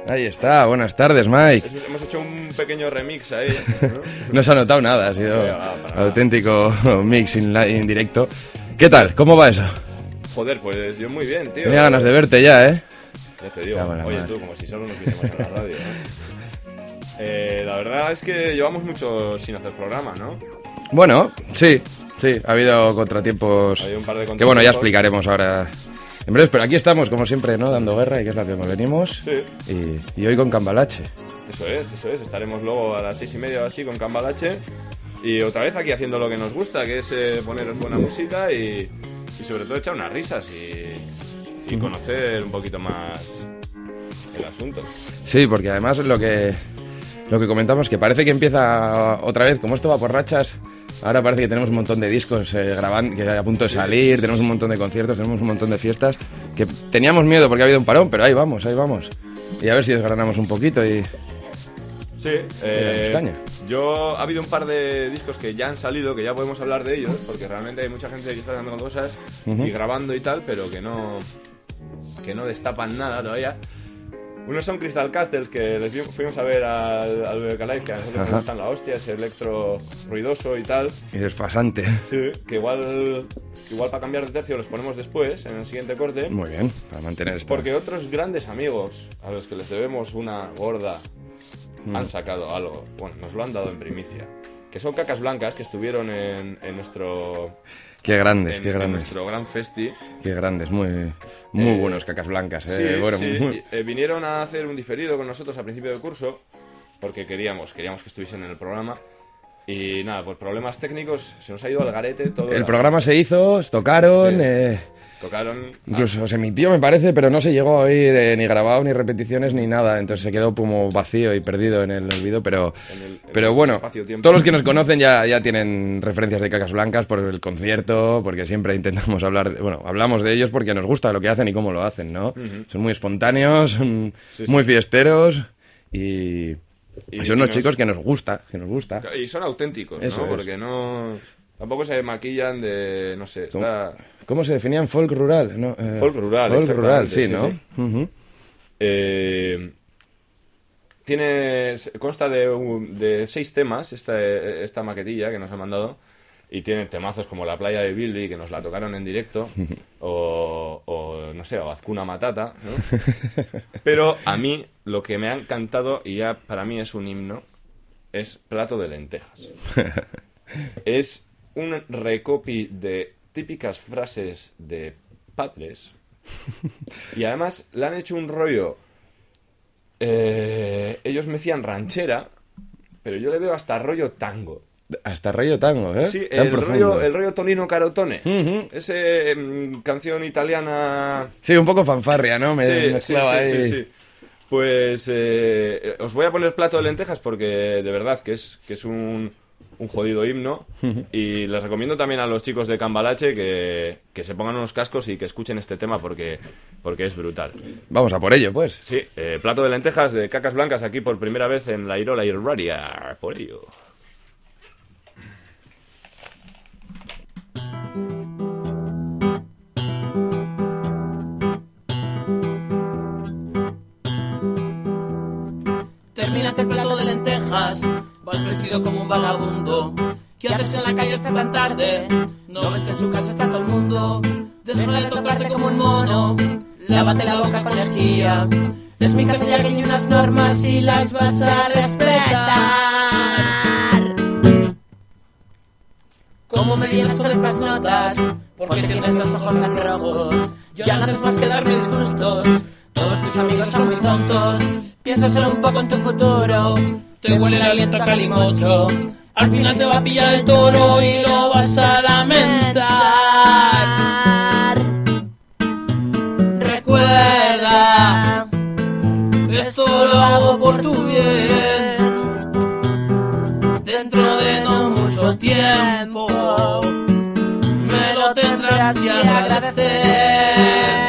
Ahí está, buenas tardes, Mike. Hemos hecho un pequeño remix ahí, ¿no? No se ha notado nada, ha sido auténtico mix in directo. ¿Qué tal? ¿Cómo va eso? Joder, pues yo muy bien, tío. Tenía ganas de verte ya, ¿eh? Ya te digo, oye tú, como si solo nos viésemos en la radio, ¿no? La verdad es que llevamos mucho sin hacer programa, ¿no? Bueno, sí, ha habido contratiempos. Ha habido un par de contratiempos. Que bueno, ya explicaremos ahora en breve, pero aquí estamos, como siempre, ¿no? Dando guerra, y que es la que nos venimos. Sí. Y hoy con Cambalache. Eso es. Estaremos luego a las 6:30 o así con Cambalache. Y otra vez aquí haciendo lo que nos gusta, que es poneros buena música y sobre todo echar unas risas y conocer un poquito más el asunto. Sí, porque además lo que comentamos, que parece que empieza otra vez, como esto va por rachas. Ahora parece que tenemos un montón de discos grabando, que a punto de salir, tenemos un montón de conciertos, tenemos un montón de fiestas, que teníamos miedo porque ha habido un parón, pero ahí vamos. Y a ver si desgranamos un poquito y... Sí, ha habido un par de discos que ya han salido, que ya podemos hablar de ellos, porque realmente hay mucha gente que está haciendo cosas y grabando y tal, pero que no destapan nada todavía. Unos son Crystal Castles, que fuimos a ver al BBK Live, que a nosotros nos gustan la hostia, es electro ruidoso y tal. Y desfasante. Sí, que igual para cambiar de tercio los ponemos después, en el siguiente corte. Muy bien, para mantener esto. Porque otros grandes amigos, a los que les debemos una gorda, han sacado algo. Bueno, nos lo han dado en primicia. Que son Cacas Blancas, que estuvieron en nuestro... Qué grandes. En nuestro gran festi. Qué grandes, muy buenos Cacas Blancas. Sí, bueno, sí. Vinieron a hacer un diferido con nosotros a principio de curso, porque queríamos que estuviesen en el programa. Y nada, por problemas técnicos se nos ha ido al garete todo. El programa se hizo, tocaron... Sí. Tocaron... Incluso se emitió, me parece, pero no se llegó a oír ni grabado, ni repeticiones, ni nada. Entonces se quedó como vacío y perdido en el olvido. Pero bueno, todos los que nos conocen ya tienen referencias de Cacas Blancas por el concierto, porque siempre intentamos hablamos de ellos porque nos gusta lo que hacen y cómo lo hacen, ¿no? Son muy espontáneos, son muy fiesteros y son unos chicos que nos gusta. Y son auténticos, eso ¿no? Porque tampoco se maquillan de, no sé, ¿Cómo se definían? Folk rural, ¿no? Folk rural, sí, ¿no? Sí. Consta de 6 temas esta maquetilla que nos ha mandado, y tiene temazos como La playa de Bilby, que nos la tocaron en directo, o no sé, o Azkuna Matata, ¿no? Pero a mí lo que me ha encantado, y ya para mí es un himno, es Plato de lentejas. Es un recopi de típicas frases de padres, y además le han hecho un rollo, ellos me decían ranchera, pero yo le veo hasta rollo tango. Hasta rollo tango, ¿eh? Sí, el rollo Tonino Carotone. Ese canción italiana... Sí, un poco fanfarria, ¿no? Sí. Pues os voy a poner Plato de lentejas porque de verdad que es un jodido himno, y les recomiendo también a los chicos de Cambalache que se pongan unos cascos y que escuchen este tema porque es brutal. Vamos a por ello, pues. Sí, Plato de lentejas de Cacas Blancas aquí por primera vez en la Irola y Radia, por ello. Termínate el plato de lentejas, vas vestido como un vagabundo. ¿Qué haces en la calle hasta tan tarde? ¿No ves que en su casa está todo el mundo? Deja de tocarte como un mono, lávate la boca con lejía. Es mi casa y aquí hay unas normas y las vas a respetar. ¿Cómo me vienes con estas notas? ¿Por qué tienes los ojos tan rojos? Ya no haces más que darme disgustos. Todos tus amigos son muy tontos. Piensa solo un poco en tu futuro. Te huele el aliento a calimocho. Al final te va a pillar el toro y lo vas a lamentar. Recuerda, esto lo hago por tu bien. Dentro de no mucho tiempo me lo tendrás que agradecer.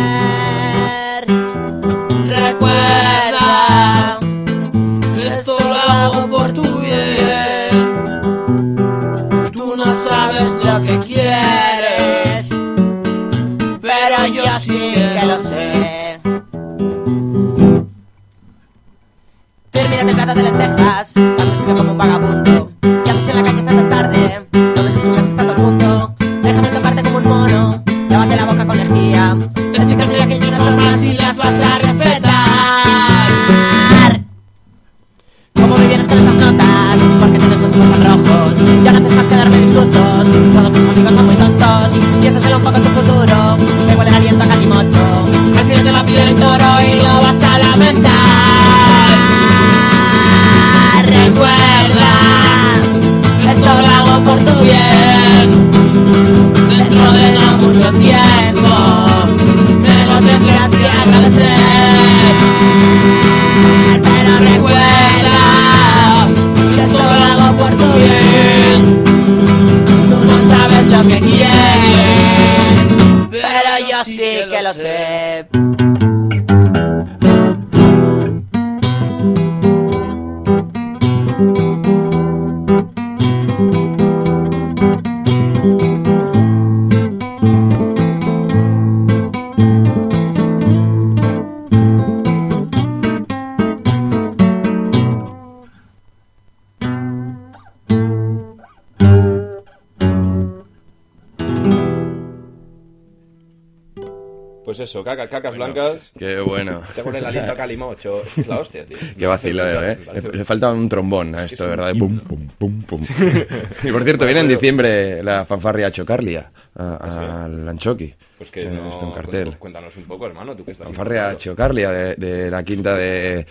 Recuerda, esto lo hago por tu bien. Tú no sabes lo que quieres, pero yo sí que lo sé. plato de lentejas, vas vestido como un vagabundo. ¿Qué haces en la calle esta tan tarde? No ves en su casa está todo el mundo. Deja de tocarte como un mono, lávate la boca con lejía. Explícasele a aquellas normas y las vas a respetar. ¿Cómo me vienes con estas notas? Porque tienes los ojos tan rojos. Ya no haces más que darme disgustos. Todos tus amigos son muy tontos. Piénsaselo un poco en tu futuro. Me huele el aliento a calimocho. Al final te va a pillar el toro y lo vas a lamentar. Recuerda, esto lo hago por tu bien. Dentro de no mucho tiempo me lo tendrás que agradecer. Pero recuerda, esto lo hago por tu bien. Tú no sabes lo que quieres, pero yo sí que lo sé. Pues eso, cacas blancas. Qué bueno. Te con el aliento a calimocho. Es la hostia, tío. Qué vacileo, ¿eh? Le falta un trombón a esto, ¿verdad? Pum, pum, pum, pum. Y por cierto, viene en diciembre la fanfarria Chocarlia al Anchoqui. Pues que no, está en cartel. Cuéntanos un poco, hermano, tú que estás... Fanfarria Chocarlia de la quinta de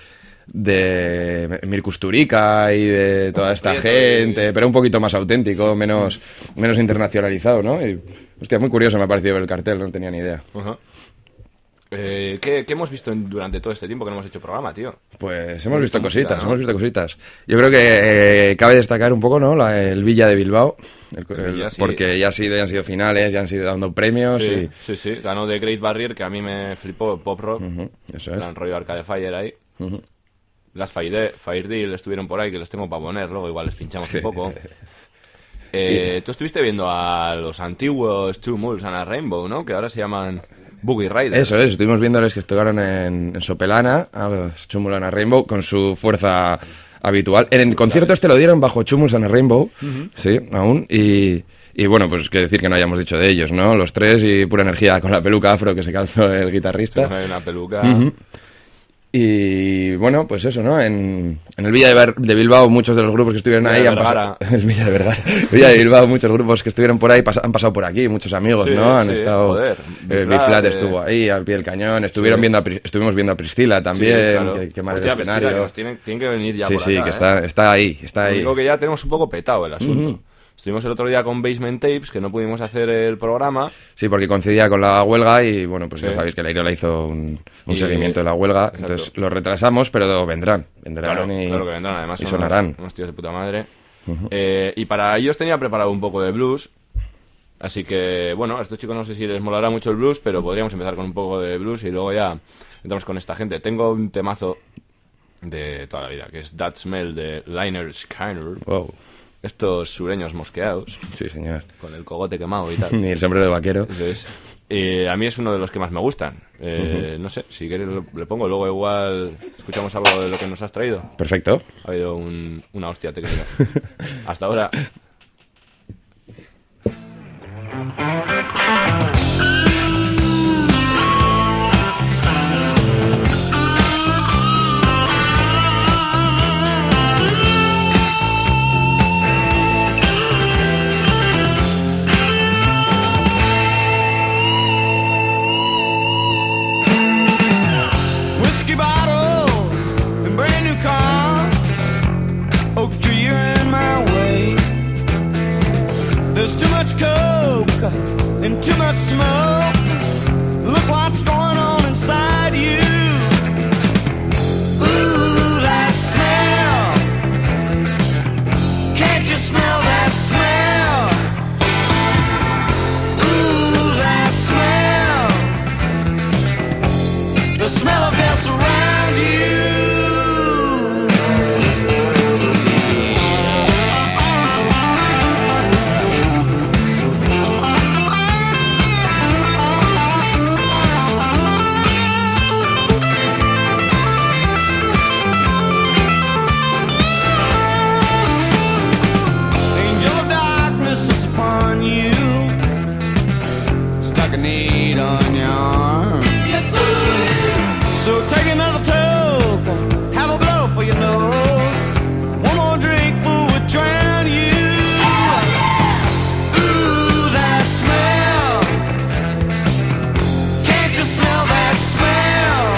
Mirko Usturica y de toda esta gente, pero un poquito más auténtico, menos internacionalizado, ¿no? Y, hostia, muy curioso me ha parecido ver el cartel, no tenía ni idea. Uh-huh. ¿Qué hemos visto durante todo este tiempo que no hemos hecho programa, tío? Pues hemos visto cositas, ¿no? Yo creo que cabe destacar un poco, ¿no? El Villa de Bilbao, Villa, sí. Porque ya han sido finales, ya han sido dando premios. Sí. Ganó The Great Barrier, que a mí me flipó, pop rock. Uh-huh, eso es. Gran rollo Arcade Fire ahí. Uh-huh. Las Fire Deal estuvieron por ahí, que les tengo para poner, luego igual les pinchamos un poco. Tú estuviste viendo a los antiguos Two Mules and a Rainbow, ¿no? Que ahora se llaman Boogie Riders. Eso es, estuvimos viéndoles que tocaron en Sopelana, a los Two Mules and a Rainbow, con su fuerza habitual. En el concierto este lo dieron bajo Two Mules and a Rainbow, sí, aún, y bueno, pues qué decir que no hayamos dicho de ellos, ¿no? Los tres y pura energía con la peluca afro que se calzó el guitarrista. Sí, hay una peluca... Uh-huh. Y bueno, pues eso, ¿no? En el Villa de Bilbao, muchos de los grupos que estuvieron ahí han pasado. El Villa de Vergara. Villa de Bilbao, muchos grupos que estuvieron por ahí han pasado por aquí, muchos amigos, sí, ¿no? Han estado. Joder. Biflat estuvo ahí, al pie del cañón. Estuvimos viendo a Priscila también, sí, claro. que mal el Hostia, escenario. Priscila, que tienen que venir ya por acá, que está ahí. Digo que ya tenemos un poco petado el asunto. Uh-huh. Estuvimos el otro día con Basement Tapes, que no pudimos hacer el programa. Sí, porque coincidía con la huelga y, bueno, pues ya sabéis que la Irola hizo un seguimiento de la huelga. Exacto. Entonces lo retrasamos, pero vendrán. Claro que vendrán. Además y sonarán. Unos tíos de puta madre. Uh-huh. Y para ellos tenía preparado un poco de blues. Así que, bueno, a estos chicos no sé si les molará mucho el blues, pero podríamos empezar con un poco de blues y luego ya entramos con esta gente. Tengo un temazo de toda la vida, que es That Smell de Lynyrd Skynyrd. Wow. Estos sureños mosqueados. Sí, señor. Con el cogote quemado y tal. Y el sombrero de vaquero. Eso es. A mí es uno de los que más me gustan. No sé, si quieres le pongo. Luego igual escuchamos algo de lo que nos has traído. Perfecto. Ha habido una hostia técnica. Hasta ahora. Whiskey bottles and brand new cars. Oak tree, you're in my way. There's too much coke and too much smoke. Look what's going on inside you. Ooh, that smell. Can't you smell that smell? Ooh, that smell. The smell of death around you. need on your arm. So take another toke, have a blow for your nose. One more drink, fool, would drown you. Ooh, that smell. Can't you smell that smell?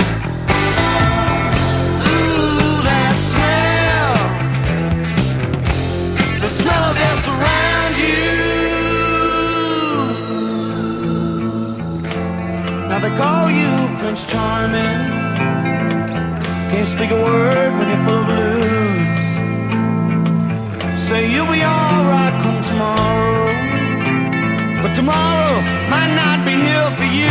Ooh, that smell. The smell of death around you. Now they call you Prince Charming. Can't speak a word when you're full of blues. Say you'll be alright come tomorrow, but tomorrow might not be here for you.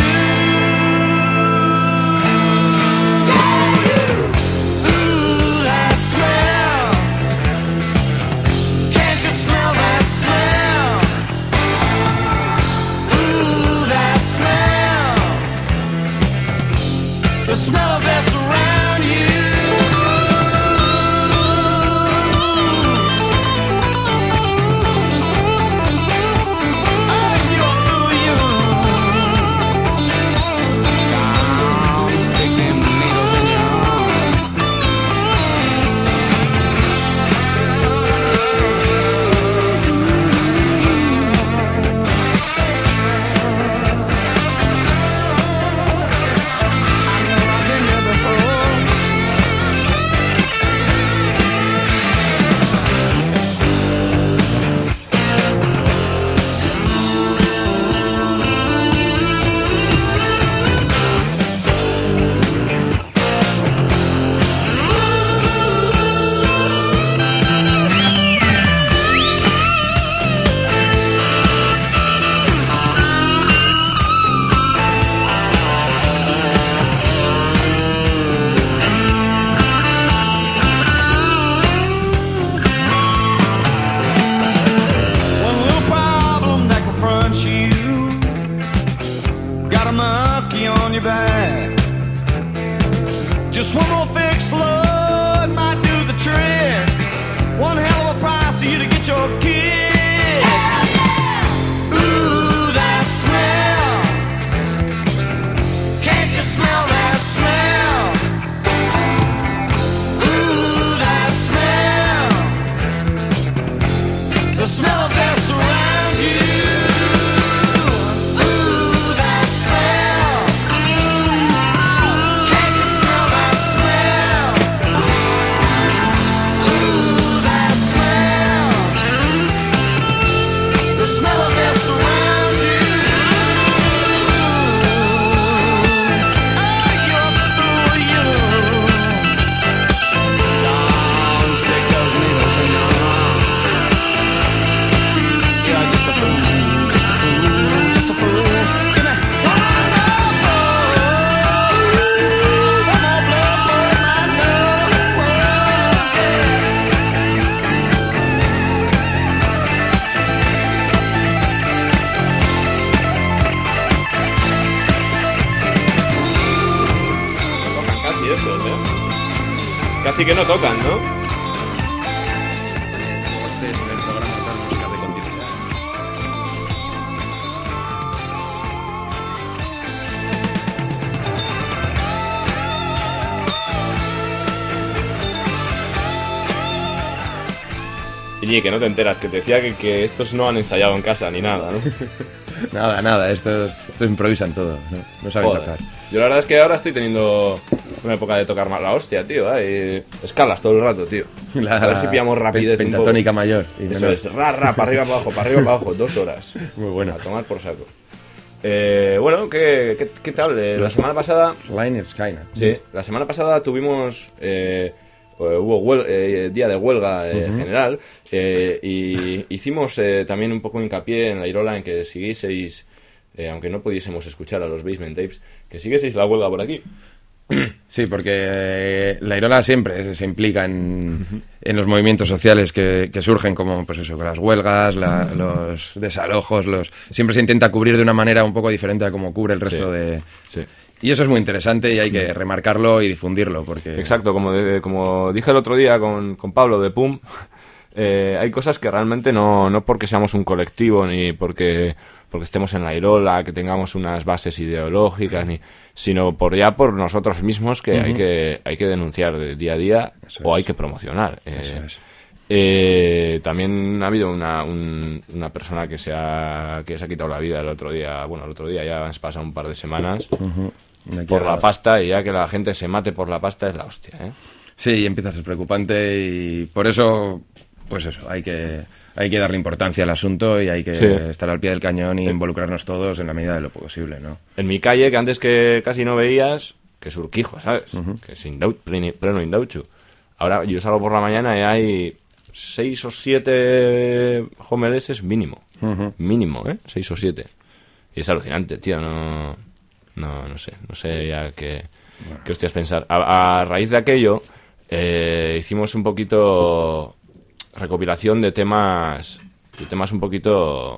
Ooh, that smell. Can't you smell that smell? Ooh, that smell. The smell of death around you. Casi que no tocan, ¿no? Este es en el programa Tal Música de Continuidad. Y que no te enteras, que te decía que estos no han ensayado en casa ni nada, ¿no? Nada, estos improvisan todo, no saben tocar. Yo la verdad es que ahora estoy teniendo una época de tocar más la hostia, tío, y escalas todo el rato, tío. A ver si pillamos rapidez un poco. Pentatónica mayor. Eso es, para arriba, para abajo, 2 horas. Muy bueno. A tomar por saco. Bueno, ¿qué tal? La semana pasada... Line Skynet. Sí, la semana pasada tuvimos... hubo día de huelga general y hicimos también un poco hincapié en la Irola en que siguieseis, aunque no pudiésemos escuchar a los Basement Tapes, que siguieseis la huelga por aquí. Sí, porque la Irola siempre se implica en los movimientos sociales que surgen, como pues eso, las huelgas, los desalojos, siempre se intenta cubrir de una manera un poco diferente a como cubre el resto de... Sí. Y eso es muy interesante y hay que remarcarlo y difundirlo, porque... Exacto, como dije el otro día con Pablo de PUM, Hay cosas que realmente no porque seamos un colectivo ni porque estemos en la Irola, que tengamos unas bases ideológicas, sino por nosotros mismos que hay que denunciar de día a día. Eso o hay que promocionar. Eso es. También ha habido una persona que se ha quitado la vida el otro día ya han pasado un par de semanas por la pasta, y ya que la gente se mate por la pasta es la hostia, ¿eh? Sí, y empieza a ser preocupante, y por eso, pues eso, hay que darle importancia al asunto y hay que estar al pie del cañón y involucrarnos todos en la medida de lo posible, ¿no? En mi calle, que antes que casi no veías, que es Urquijo, ¿sabes? Que es pleno Indauchu. Ahora yo salgo por la mañana y hay 6 o 7 homeleses mínimo. Mínimo, 6 o 7. Y es alucinante, tío, no sé ya qué hostias pensar. A raíz de aquello, hicimos un poquito recopilación de temas un poquito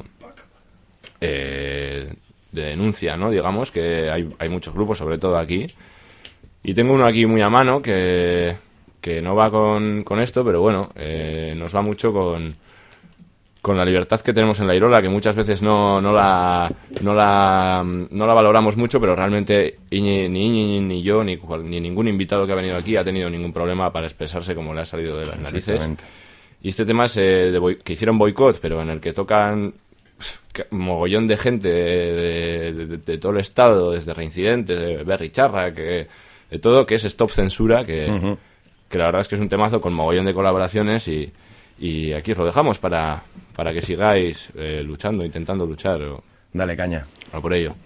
de denuncia, ¿no? Digamos que hay muchos grupos, sobre todo aquí. Y tengo uno aquí muy a mano que no va con esto, pero bueno, nos va mucho con la libertad que tenemos en la Irola, que muchas veces no la valoramos mucho, pero realmente ni yo, ni ningún invitado que ha venido aquí ha tenido ningún problema para expresarse como le ha salido de las narices. Y este tema es que hicieron boicot, pero en el que tocan mogollón de gente de todo el estado, desde Reincidente, de Berry Charra, de todo, que es Stop Censura, que la verdad es que es un temazo con mogollón de colaboraciones, y aquí os lo dejamos para que sigáis luchando, intentando luchar. Dale caña. A por ello.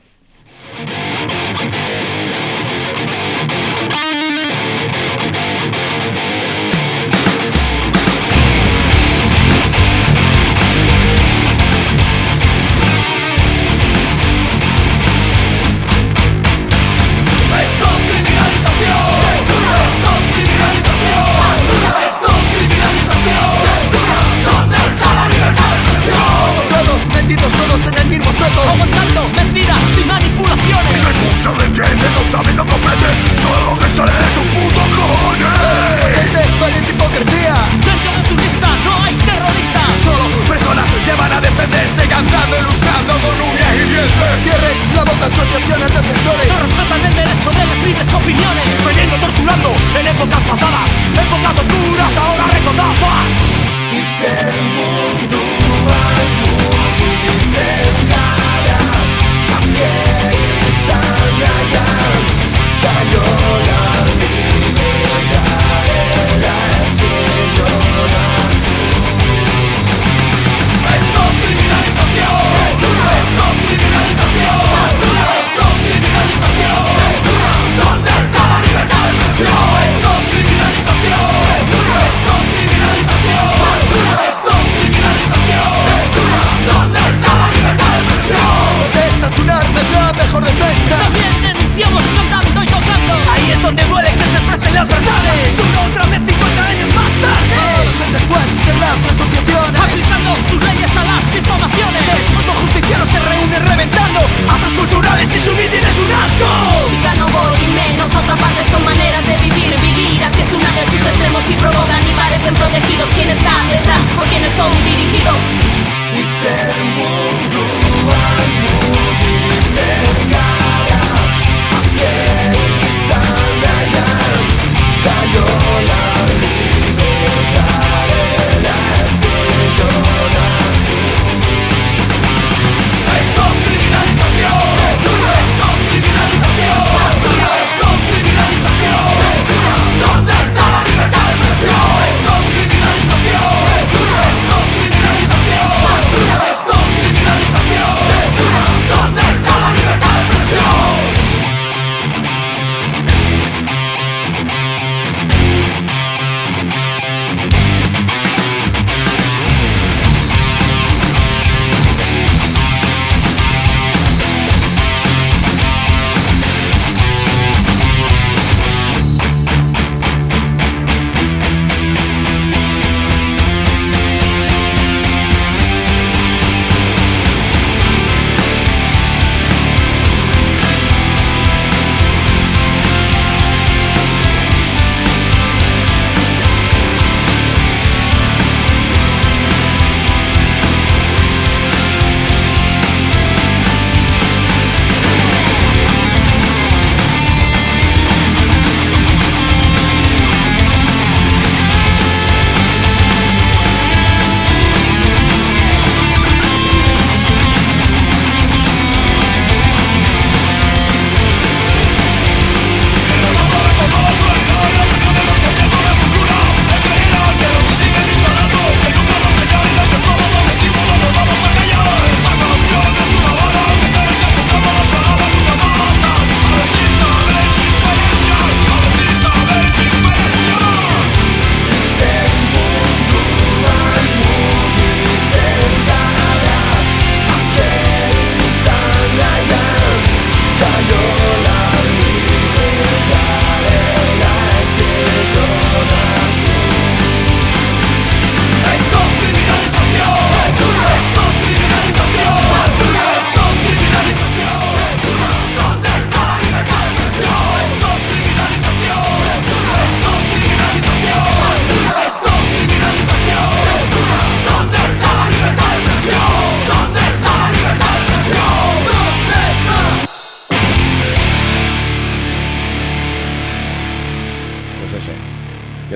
Todos en el mismo sueldo, aguantando mentiras y manipulaciones. Y no escucha, no entiende, no sabe, no comprende, solo que sale de tu puto cojones. Valiente hipocresía. Dentro de tu lista no hay terroristas, solo personas que van a defenderse, cantando y luchando con uñas y dientes. Cierren la boca a asociaciones defensores, no respetan el derecho de las libres opiniones. Veniendo torturando en épocas pasadas, épocas oscuras, ahora recordadas. ¿Dónde está la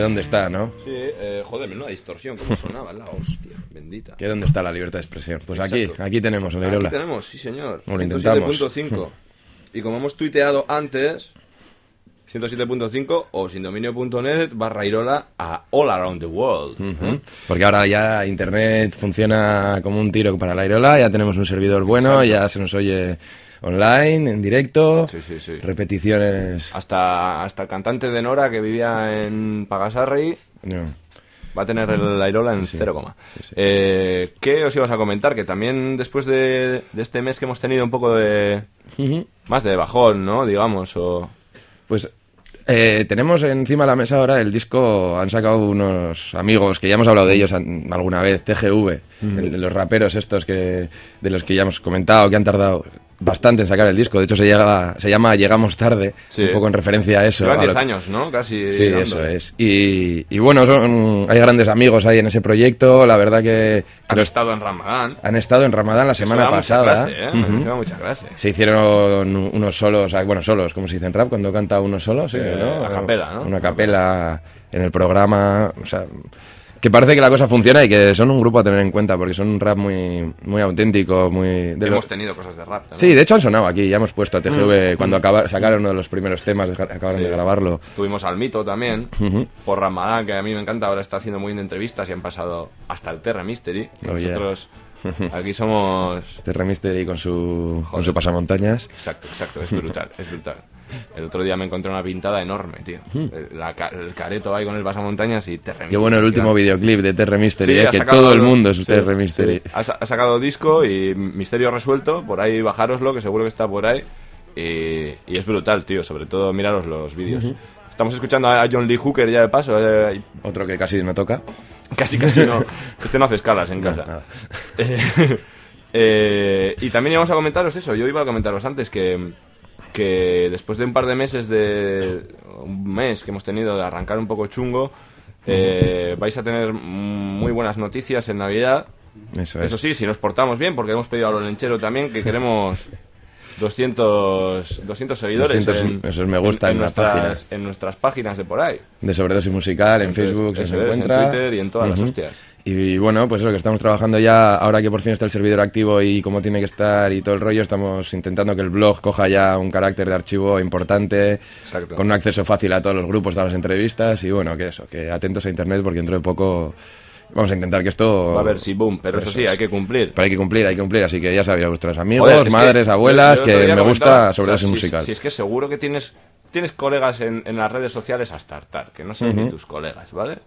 dónde está, ¿no? Sí, joder, menuda distorsión, cómo sonaba, la hostia, bendita. Que dónde está la libertad de expresión. Pues Exacto. aquí tenemos el Airola. Aquí tenemos, sí señor. Lo intentamos. 107.5. Y como hemos tuiteado antes, 107.5 o sindominio.net/Airola a All Around the World. Porque ahora ya internet funciona como un tiro para el Airola, ya tenemos un servidor bueno, ya se nos oye online, en directo, Sí. repeticiones. Hasta el cantante de Nora que vivía en Pagasarri No. va a tener el Airola en 0, ¿qué os ibas a comentar? Que también después de este mes que hemos tenido un poco de... más de bajón, ¿no? Digamos, o... Pues tenemos encima de la mesa ahora el disco, han sacado unos amigos que ya hemos hablado de ellos alguna vez, TGV, de los raperos estos de los que ya hemos comentado, que han tardado bastante en sacar el disco. De hecho se llama Llegamos Tarde, un poco en referencia a eso. Llevan 10 años, ¿no? Casi. Sí, eso es. Y bueno, hay grandes amigos ahí en ese proyecto, la verdad que... Han estado en Ramadán. Han estado en Ramadán la semana pasada. Lleva mucha clase. Se hicieron unos solos, solos, como se dice en rap, cuando canta uno solo, sí, ¿no? A capela, ¿no? Una capela en el programa, o sea... Que parece que la cosa funciona y que son un grupo a tener en cuenta, porque son un rap muy, muy auténtico, muy... Hemos tenido cosas de rap también. Sí, de hecho han sonado aquí, ya hemos puesto a TGV cuando sacaron uno de los primeros temas, acabaron de grabarlo. Tuvimos al Mito también, por Ramadán, que a mí me encanta, ahora está haciendo muy bien entrevistas y han pasado hasta el Terra Mystery. Nosotros aquí somos... Terra Mystery con su pasamontañas. Exacto, es brutal. El otro día me encontré una pintada enorme, tío. El careto ahí con el pasamontañas y Terra Mystery. Qué bueno el último videoclip de Terra Mystery, Sí, que todo el mundo es Terra Mystery. Sí. Ha sacado disco y Misterio Resuelto, por ahí bajároslo, que seguro que está por ahí. Y es brutal, tío, sobre todo miraros los vídeos. Estamos escuchando a John Lee Hooker ya de paso. Otro que casi no toca. Casi no. Este no hace escalas en casa. Nada. Y también íbamos a comentaros eso. Yo iba a comentaros antes que después de un par de meses, un mes que hemos tenido de arrancar un poco chungo, vais a tener muy buenas noticias en Navidad. Eso sí, si nos portamos bien, porque hemos pedido a lo lenchero también que queremos 200 seguidores 200, eso me gusta en nuestras páginas de por ahí. De Sobredosis Musical, en Facebook se encuentra. En Twitter y en todas las hostias. Y bueno, pues eso, que estamos trabajando ya, ahora que por fin está el servidor activo y como tiene que estar y todo el rollo, estamos intentando que el blog coja ya un carácter de archivo importante, Exacto. con un acceso fácil a todos los grupos, todas las entrevistas, y bueno, que atentos a internet, porque dentro de poco vamos a intentar que esto... Va a haber sí boom, pero eso sí, hay que cumplir. Pero hay que cumplir, así que ya sabéis a vuestros amigos, madres, abuelas, que me gusta Sobredosis Musical. Si es que seguro que tienes colegas en las redes sociales hasta hartar, que no son ni tus colegas, ¿vale?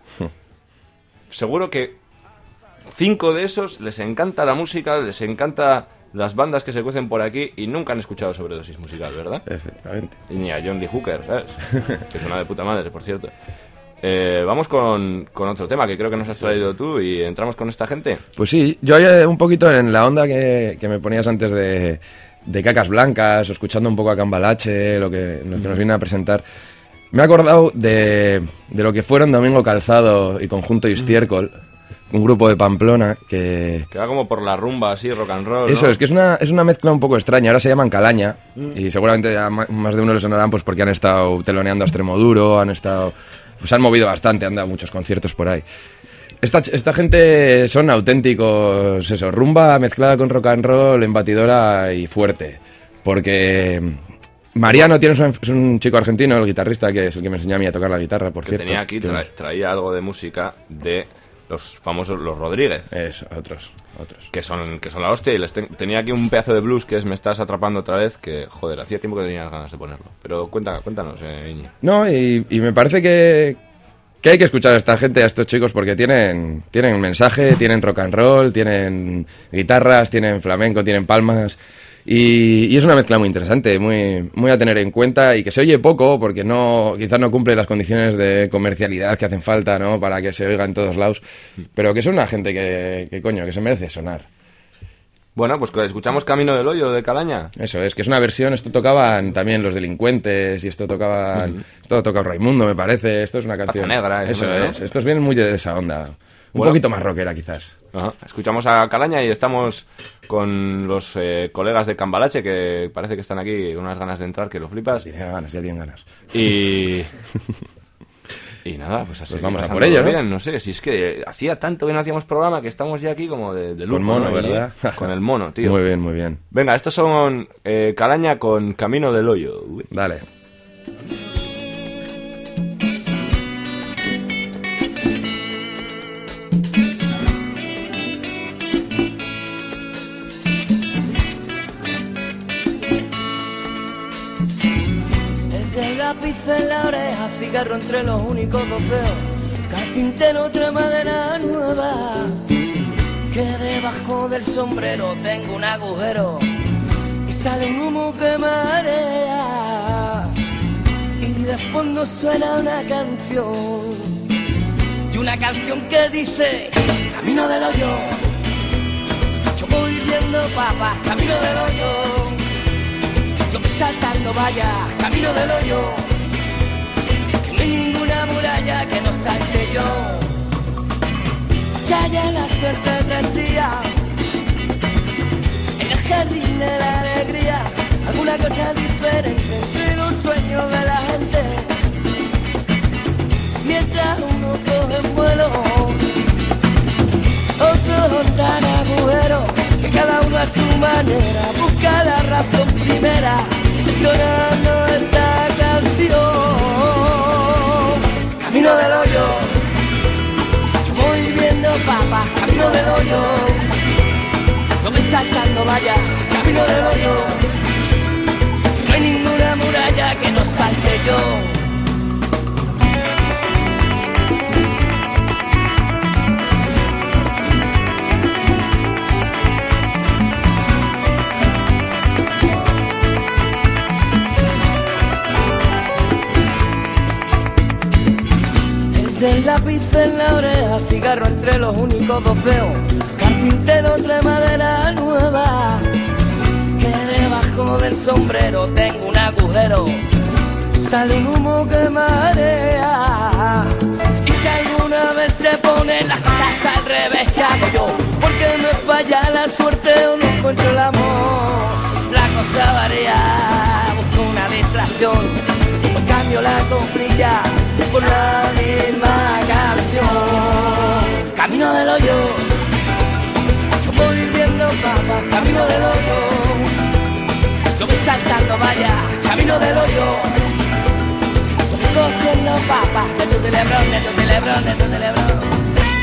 Seguro que 5 de esos les encanta la música, les encanta las bandas que se cuecen por aquí y nunca han escuchado Sobredosis Musical, ¿verdad? Efectivamente. Y ni a John Lee Hooker, ¿sabes? Que es una de puta madre, por cierto. Vamos con otro tema que creo que nos has traído tú y entramos con esta gente. Pues sí, yo un poquito en la onda que me ponías antes de Cacas Blancas, o escuchando un poco a Cambalache, lo que nos viene a presentar. Me he acordado de lo que fueron Domingo Calzado y Conjunto Estiércol, un grupo de Pamplona que va como por la rumba así, rock and roll, ¿no? Eso, es que es una mezcla un poco extraña. Ahora se llaman Calaña y seguramente a más de uno les sonarán pues porque han estado teloneando a Extremoduro, pues han movido bastante, han dado muchos conciertos por ahí. Esta gente son auténticos, eso, rumba mezclada con rock and roll, en batidora y fuerte, porque Mariano es un chico argentino, el guitarrista, que es el que me enseñó a mí a tocar la guitarra, por cierto. Tenía aquí, traía algo de música de los famosos Los Rodríguez. Eso, otros. Que son la hostia, y tenía aquí un pedazo de blues que Me estás atrapando otra vez, que, joder, hacía tiempo que tenía ganas de ponerlo. Pero cuéntanos, Iñi. No, y me parece que hay que escuchar a esta gente, a estos chicos, porque tienen mensaje, tienen rock and roll, tienen guitarras, tienen flamenco, tienen palmas... Y es una mezcla muy interesante, muy a tener en cuenta, y que se oye poco porque quizás no cumple las condiciones de comercialidad que hacen falta, ¿no?, para que se oiga en todos lados, pero que son una gente que se merece sonar. Bueno, pues escuchamos Camino del Hoyo de Calaña. Eso es, que es una versión, esto tocaban también Los Delincuentes, y esto tocaba Raimundo, me parece, esto es una canción... Pata Negra. Eso es, estos vienen muy de esa onda, un poquito más rockera quizás. Ajá. Escuchamos a Calaña y estamos con los colegas de Cambalache, que parece que están aquí con unas ganas de entrar que lo flipas. Ya tienen ganas. Y nada, pues así. Pues vamos a por ello, ¿no? Bien, no sé, si es que hacía tanto que no hacíamos programa que estamos ya aquí como de lujo. Con mono, ¿no? ¿verdad? Con el mono, tío. Muy bien, muy bien. Venga, estos son Calaña con Camino del Hoyo. Uy. Dale. Lápiz en la oreja, cigarro entre los únicos dos dedos, carpintero otra madera nueva, que debajo del sombrero tengo un agujero y sale un humo que marea, y de fondo suena una canción, y una canción que dice: camino del hoyo, yo voy viendo papas, camino del hoyo, yo voy saltando vallas, camino del hoyo, que no hay ninguna muralla que no salte yo. Se halla la suerte del día, en el jardín de la alegría, alguna cosa diferente entre los sueños de la gente, mientras uno coge vuelo, otros dan agujeros, que cada uno a su manera busca la razón primera, llorando esta canción. Camino del hoyo, yo voy viendo papas, camino del hoyo, yo voy saltando vallas, camino del hoyo, no hay ninguna muralla que no salte yo. Del lápiz en la oreja, cigarro entre los únicos dos dedos, carpintero otra madera nueva, que debajo del sombrero tengo un agujero, sale un humo que marea, y si alguna vez se ponen las cosas al revés, ¿qué hago yo? Porque me falla la suerte o no encuentro el amor, la cosa varía, busco una distracción, cambio la coplilla por la misma canción. Camino del hoyo, yo voy viendo papas, camino del hoyo, yo voy saltando vallas, camino del hoyo, yo voy cogiendo papas de tu telebrón, de tu telebrón, de tu telebrón.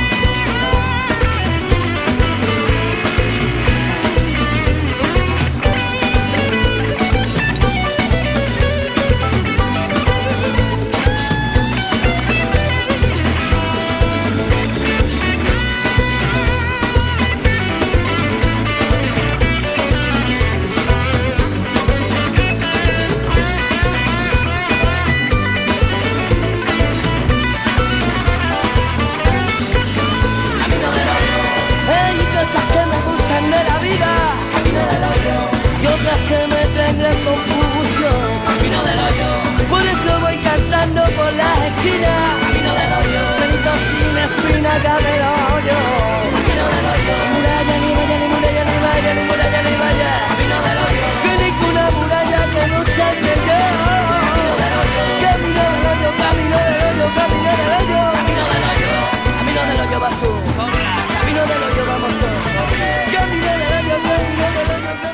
Que me traen gran confusión, camino del hoyo, por eso voy cantando por las esquinas, camino del hoyo, solito sin espina cabe el hoyo, camino del hoyo, ni muralla, ni valla, ni muralla, ni valla, ni muralla, ni valla, camino del hoyo, que ninguna muralla que no salte yo, camino del hoyo, camino del hoyo, camino del hoyo, camino del hoyo, camino del hoyo, camino del hoyo vas tú, camino del hoyo vamos todos, camino del hoyo, camino del hoyo, camino del hoyo.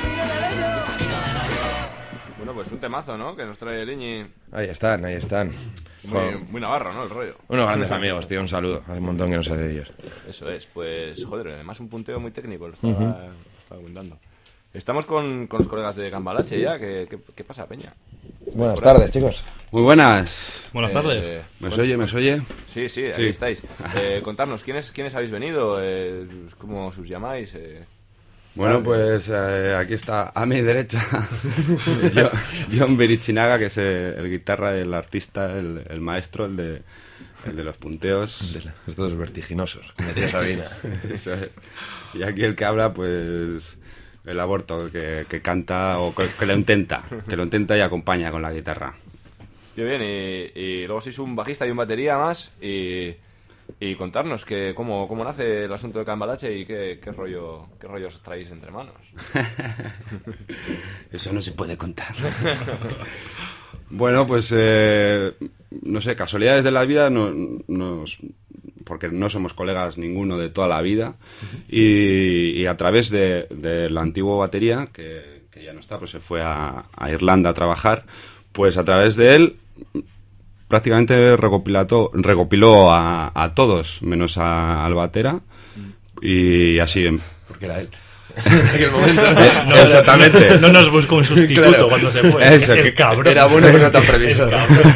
Bueno, pues un temazo, ¿no? Que nos trae Liñi. Ahí están, ahí están. Muy navarro, ¿no? El rollo. Unos grandes amigos, tío, un saludo. Hace un montón que no sé de ellos. Eso es, pues, joder, además un punteo muy técnico, lo estaba comentando. Estamos con los colegas de Cambalache ya, ¿qué pasa, Peña? Buenas tardes, chicos. Muy buenas. Buenas tardes. ¿Me oye? Sí, ahí estáis. Contarnos, ¿quiénes habéis venido? ¿Cómo os llamáis? Bueno, pues aquí está a mi derecha John Birichinaga, que es el guitarra, el artista, el maestro, el de los punteos. Estos vertiginosos, que metía Sabina. Eso es. Y aquí el que habla, pues el aborto, que canta o que lo intenta y acompaña con la guitarra. Qué bien, y luego sois un bajista y un batería más, y contarnos cómo nace el asunto de Cambalache y qué rollo os traéis entre manos. Eso no se puede contar. Bueno, pues no sé, casualidades de la vida porque no somos colegas ninguno de toda la vida y a través del antiguo batería, que ya no está, pues se fue a Irlanda a trabajar, pues a través de él prácticamente recopiló a todos, menos al batera, y así... Porque era él. En aquel momento. Exactamente. No nos buscó un sustituto claro. Cuando se fue. Eso, el cabrón. Era bueno pero no tan previsor.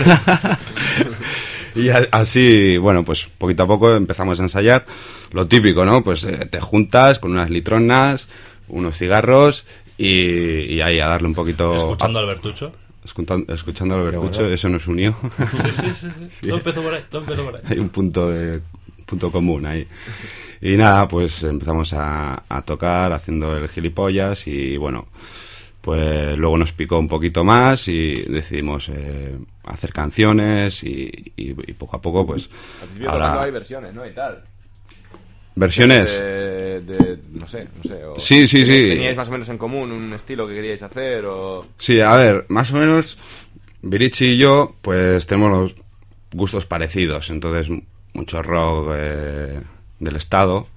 Y así, bueno, pues poquito a poco empezamos a ensayar. Lo típico, ¿no? Pues te juntas con unas litronas, unos cigarros y ahí a darle un poquito... ¿Escuchando a Albertucho? Escuchando a Albertucho, eso nos unió. Sí. Todo empezó por ahí. Hay un punto común ahí. Y nada, pues empezamos a tocar haciendo el gilipollas y bueno, pues luego nos picó un poquito más y decidimos hacer canciones y poco a poco pues... Al principio tocando hay versiones, ¿no? Y tal. ¿Versiones? No sé. Sí. ¿Teníais más o menos en común un estilo que queríais hacer o...? Sí, a ver, más o menos Virici y yo pues tenemos los gustos parecidos, entonces mucho rock del estado.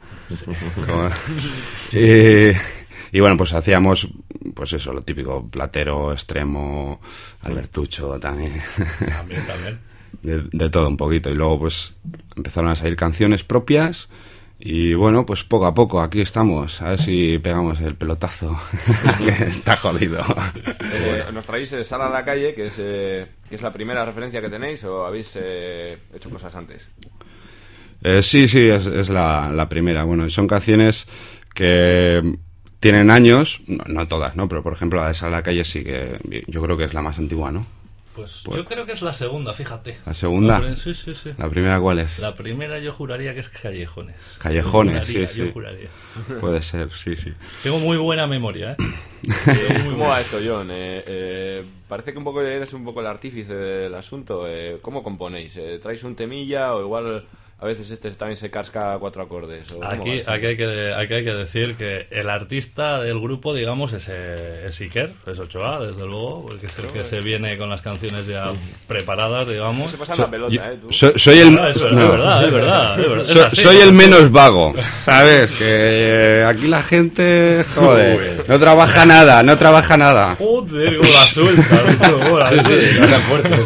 Sí. Y bueno, pues hacíamos pues eso, lo típico, Platero, Extremo, Albertucho también. También. De todo un poquito. Y luego pues empezaron a salir canciones propias y bueno, pues poco a poco aquí estamos, a ver si pegamos el pelotazo. Está jodido. ¿Nos traéis Sal a la calle, que es la primera referencia que tenéis, o habéis hecho cosas antes? Sí, es la primera. Bueno, son canciones que tienen años, no todas, ¿no? Pero por ejemplo la de Sal a la calle sí que yo creo que es la más antigua, ¿no? Pues yo creo que es la segunda, fíjate. ¿La segunda? Sí. ¿La primera cuál es? La primera yo juraría que es Callejones. Callejones, sí. Yo juraría. Puede ser, sí. Tengo muy buena memoria, ¿Cómo va eso, John? Parece que eres un poco el artífice del asunto. ¿Cómo componéis? ¿Traes un temilla o igual... A veces también se casca 4 acordes. Aquí hay que decir que el artista del grupo, digamos, es Iker, es Ochoa, desde luego, porque es el que se viene con las canciones ya preparadas, digamos. Se pasa la pelota, tú. Soy el... Es verdad. Soy el menos vago, ¿sabes? Que aquí la gente, joder, no trabaja nada. Joder, cómo la suelta. Sí, está fuerte.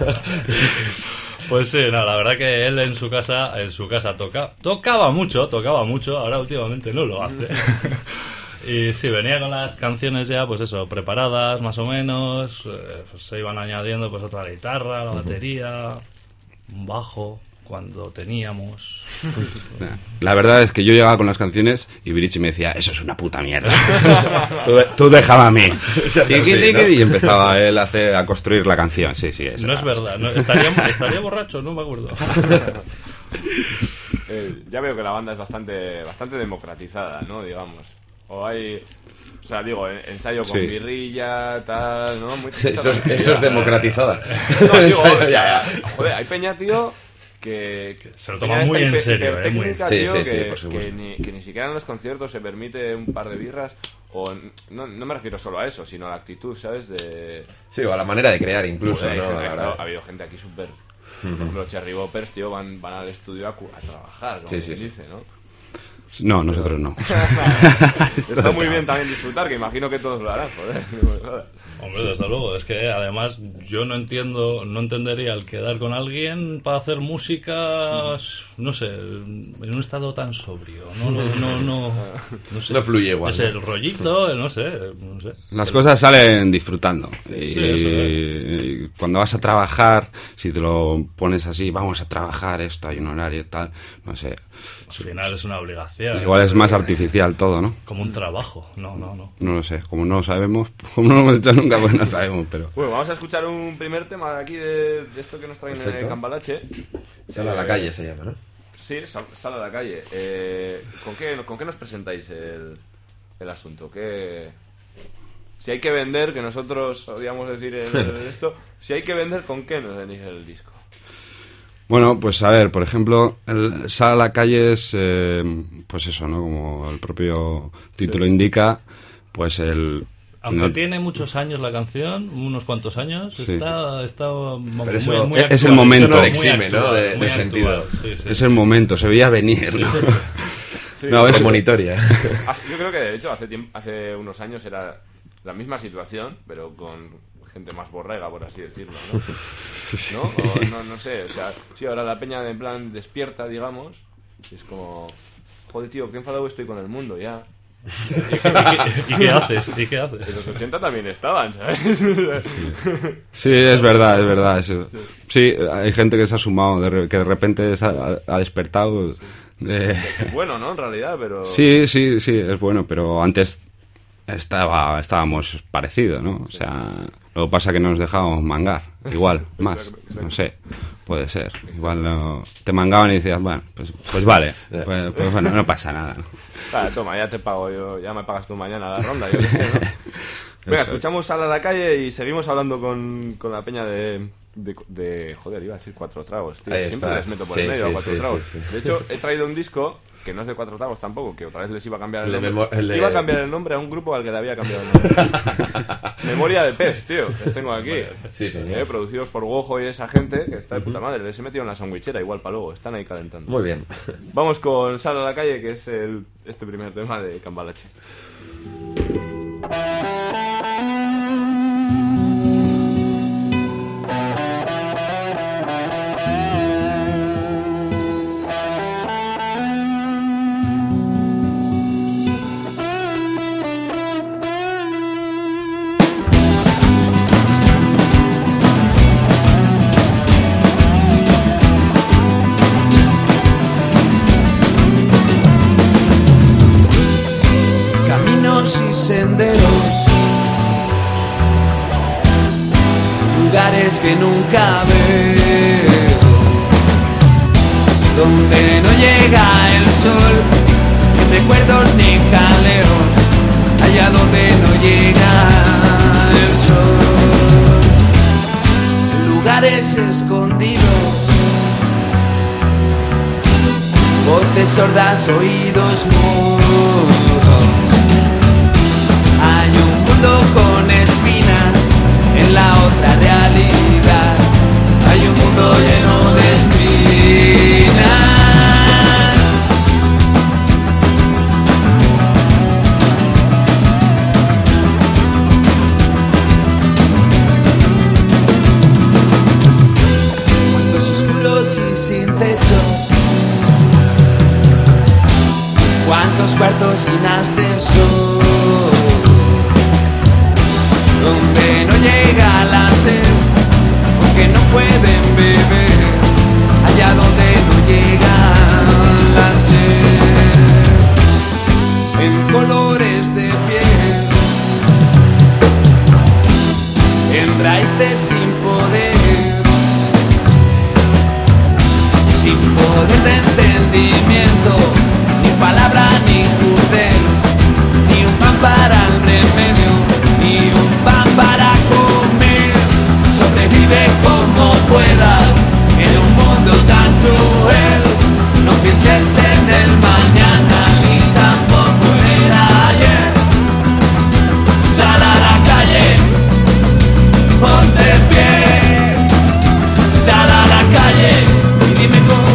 Pues sí, no, la verdad que él en su casa tocaba mucho, ahora últimamente no lo hace. Y sí, venía con las canciones ya, pues eso, preparadas más o menos, pues se iban añadiendo pues otra guitarra, la batería, un bajo, cuando teníamos... La verdad es que yo llegaba con las canciones y Virici me decía, eso es una puta mierda. tú déjame a mí. Y empezaba él a construir la canción. Sí, eso no es verdad. No, estaría borracho, no me acuerdo. Ya veo que la banda es bastante democratizada, ¿no? Digamos. O sea, digo, ensayo con birrilla, tal, ¿no? Eso es democratizada. No, digo, joder, hay peña, tío... Que se lo toma muy en serio, que ni siquiera en los conciertos se permite un par de birras, o no me refiero solo a eso, sino a la actitud, ¿sabes? Sí, o a la manera de crear incluso, ¿no? Ha habido gente aquí súper... Por ejemplo, Cherry Boppers, tío, van al estudio a trabajar, como se dice, ¿no? No, nosotros no. Está muy bien también disfrutar, que imagino que todos lo harán, joder. Hombre, desde luego, es que además yo no entendería el quedar con alguien para hacer música, no sé, en un estado tan sobrio, no sé. No fluye igual. Es el rollito, no sé. Las cosas salen disfrutando. Y cuando vas a trabajar, si te lo pones así, vamos a trabajar esto, hay un horario y tal, no sé. Al final es una obligación. Igual es más artificial todo, ¿no? Como un trabajo, no. No lo sé, como no lo sabemos, como no lo hemos hecho nunca, pues no sabemos, pero... Bueno, vamos a escuchar un primer tema de aquí de esto que nos traen en el Cambalache. Sal a la calle se llama, ¿no? Sí, Sal a la calle. ¿Con qué nos presentáis el asunto? Si hay que vender, que nosotros odiamos decir esto, si hay que vender, ¿con qué nos venís el disco? Bueno, pues a ver, por ejemplo, el Sal a la calle es, pues eso, ¿no? Como el propio título indica, pues Aunque tiene muchos años la canción, unos cuantos años, Sí. está Pero eso muy es actual. el momento. Eso no le exime, ¿no? Muy De actual, sentido. sí, sí. Es el momento, se veía venir, ¿no? Sí, No, es monitoria. Yo creo que de hecho hace unos años era la misma situación, pero con gente más borrega, por así decirlo, ¿no? ¿No? O no sé, o sea, sí, ahora la peña en plan despierta, digamos, y es como, joder, tío, qué enfadado estoy con el mundo ya. ¿Y qué haces? En los 80 también estaban, ¿sabes? Sí, es verdad. Eso. Sí, hay gente que se ha sumado, que de repente ha despertado. Es bueno, ¿no? En realidad, pero... Sí, es bueno, pero antes estábamos parecidos, ¿no? O sea, lo que pasa es que nos dejábamos mangar, igual, más, Exacto. no sé, puede ser. Igual te mangaban y decías, bueno, pues vale, pues bueno, no pasa nada, ¿no? Vale, toma, ya te pago yo, ya me pagas tú mañana la ronda, yo qué sé, ¿no? Venga, escuchamos Sal a la calle y seguimos hablando con la peña de joder, iba a decir Cuatro Tragos, tío. Ahí Siempre está. les meto por Sí, el medio sí, a Cuatro sí, Tragos. sí, sí. De hecho, he traído un disco que no es de Cuatro Tragos tampoco, que otra vez les iba a cambiar el El de nombre. el de- Iba a cambiar el nombre a un grupo al que le había cambiado el nombre. Memoria de Pez, tío. Les tengo aquí. Sí, señor. Producidos por Gojo y esa gente, que está de puta madre. Les he metido en la sandwichera igual para luego. Están ahí calentando. Muy bien. Vamos con Sal a la calle, que es este primer tema de Cambalache. Caminos y senderos, lugares que nunca veo, donde no llega el sol, ni recuerdos ni jaleos, allá donde no llega el sol, lugares escondidos, voces sordas, oídos mudos. Hay un mundo con espinas en la otra realidad. Hay un mundo lleno de espinas. Cuartos oscuros y sin techo. ¿Cuántos cuartos sin ascensor? Donde no llega la sed, porque no pueden beber, allá donde no llega la sed, en colores de piel, en raíces sin poder de entendimiento, ni palabra ni jurdel, ni un pan para el remedio, ni un pan para comer. Sobrevive como puedas en un mundo tan cruel. No pienses en el mañana ni tampoco el ayer. Sal a la calle, ponte en pie. Sal a la calle y dime cómo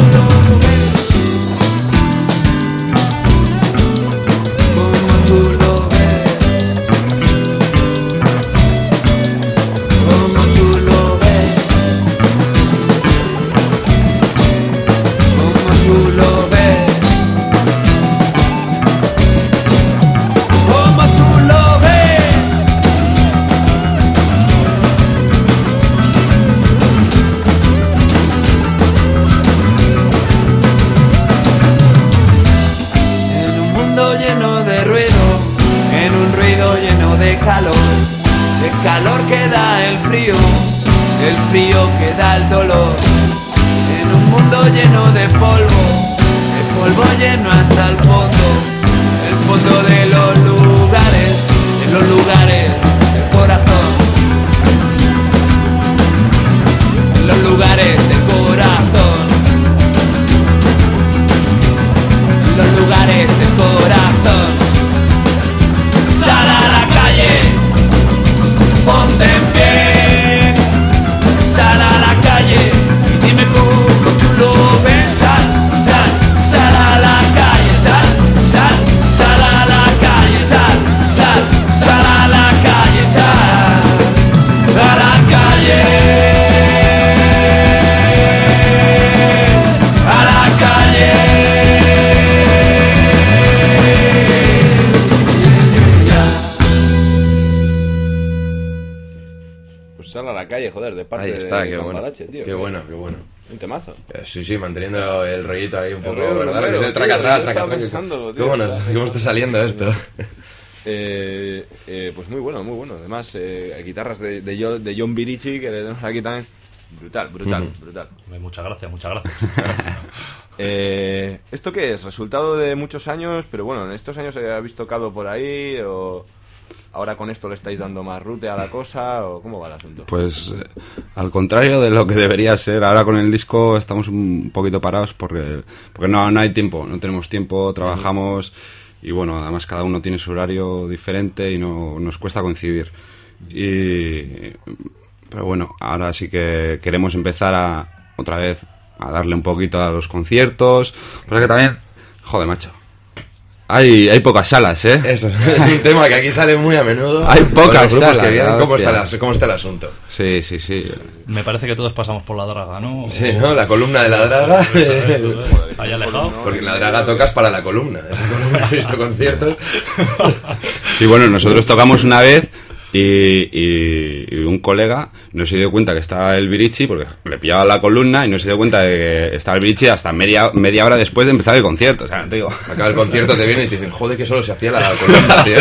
calor que da el frío que da el dolor, en un mundo lleno de polvo, el polvo lleno hasta el fondo de los lugares del corazón, en los lugares del corazón, en los lugares del corazón. Sal a la calle. Sal a la calle, joder, de parte Ahí está, de qué bueno. Cambalache, tío. Qué bueno, qué bueno. Un temazo. Sí, manteniendo el rollito ahí un poco, rollo ¿verdad? rockero, Que tío, traca atrás, yo traca estaba atrás. pensándolo, Qué tío, bueno, ¿verdad? cómo está saliendo esto. Pues muy bueno, muy bueno. Además, guitarras de John Birici, que le tenemos aquí también. Brutal. Muchas gracias. ¿Esto qué es? ¿Resultado de muchos años? Pero bueno, ¿en estos años habéis tocado por ahí? ¿O ahora con esto le estáis dando más rute a la cosa? ¿O cómo va el asunto? Pues al contrario de lo que debería ser, ahora con el disco estamos un poquito parados porque no hay tiempo, no tenemos tiempo, trabajamos y bueno, además cada uno tiene su horario diferente y no nos cuesta coincidir. Pero bueno, ahora sí que queremos empezar otra vez a darle un poquito a los conciertos, pero es que también, joder, macho, hay pocas salas, ¿eh? Eso es un tema que aquí sale muy a menudo. Hay pocas Con los grupos salas, que vienen, la ¿cómo está el asunto? Sí. Me parece que todos pasamos por la draga, ¿no? Sí, ¿no? La columna de la draga. Ahí alejado. Porque en la draga tocas para la columna. Esa columna ha visto conciertos. Sí, bueno, nosotros tocamos una vez y un colega no se dio cuenta que estaba el Birici porque le pillaba la columna y no se dio cuenta de que estaba el Birici hasta media hora después de empezar el concierto. O sea, te digo, acaba el concierto, te viene y te dicen, joder, que solo se hacía la columna, tío.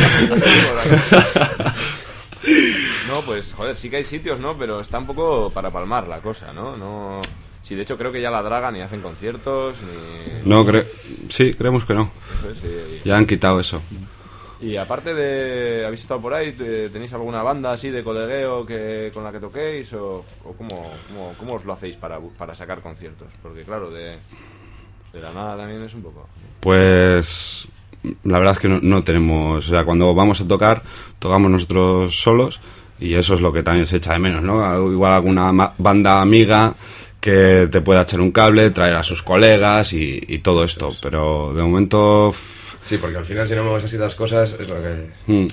No, pues joder, sí que hay sitios, ¿no? Pero está un poco para palmar la cosa, ¿no? Sí, de hecho creo que ya la draga ni hacen conciertos ni... No, sí, creemos que no. Eso es, sí. Ya han quitado eso. Y aparte de... ¿Habéis estado por ahí? ¿Tenéis alguna banda así de colegueo con la que toquéis? ¿O cómo os lo hacéis para sacar conciertos? Porque claro, de la nada también es un poco... Pues la verdad es que no tenemos... O sea, cuando vamos a tocar, tocamos nosotros solos y eso es lo que también se echa de menos, ¿no? Igual alguna banda amiga que te pueda echar un cable, traer a sus colegas y todo esto. Pero de momento... Sí, porque al final si no mueves así las cosas es lo que...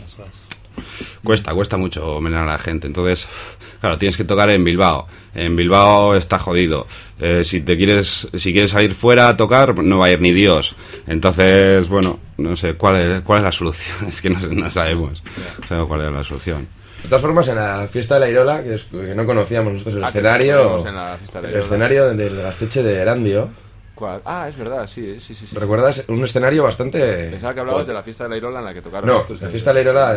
Cuesta mucho menear a la gente. Entonces, claro, tienes que tocar en Bilbao. En Bilbao está jodido. Si quieres salir fuera a tocar, no va a ir ni Dios. Entonces, bueno, no sé, ¿cuál es la solución? Es que no sabemos. No sabemos cuál es la solución. De todas formas, en la fiesta de la Irola, que no conocíamos nosotros el escenario... En la fiesta de la el Irola. escenario del Gasteche de Erandio. ¿Cuál? Ah, es verdad, sí. ¿Recuerdas? Un escenario bastante... Pensaba que hablabas de la fiesta de la Irola en la que tocaron No, estos la fiesta de la Irola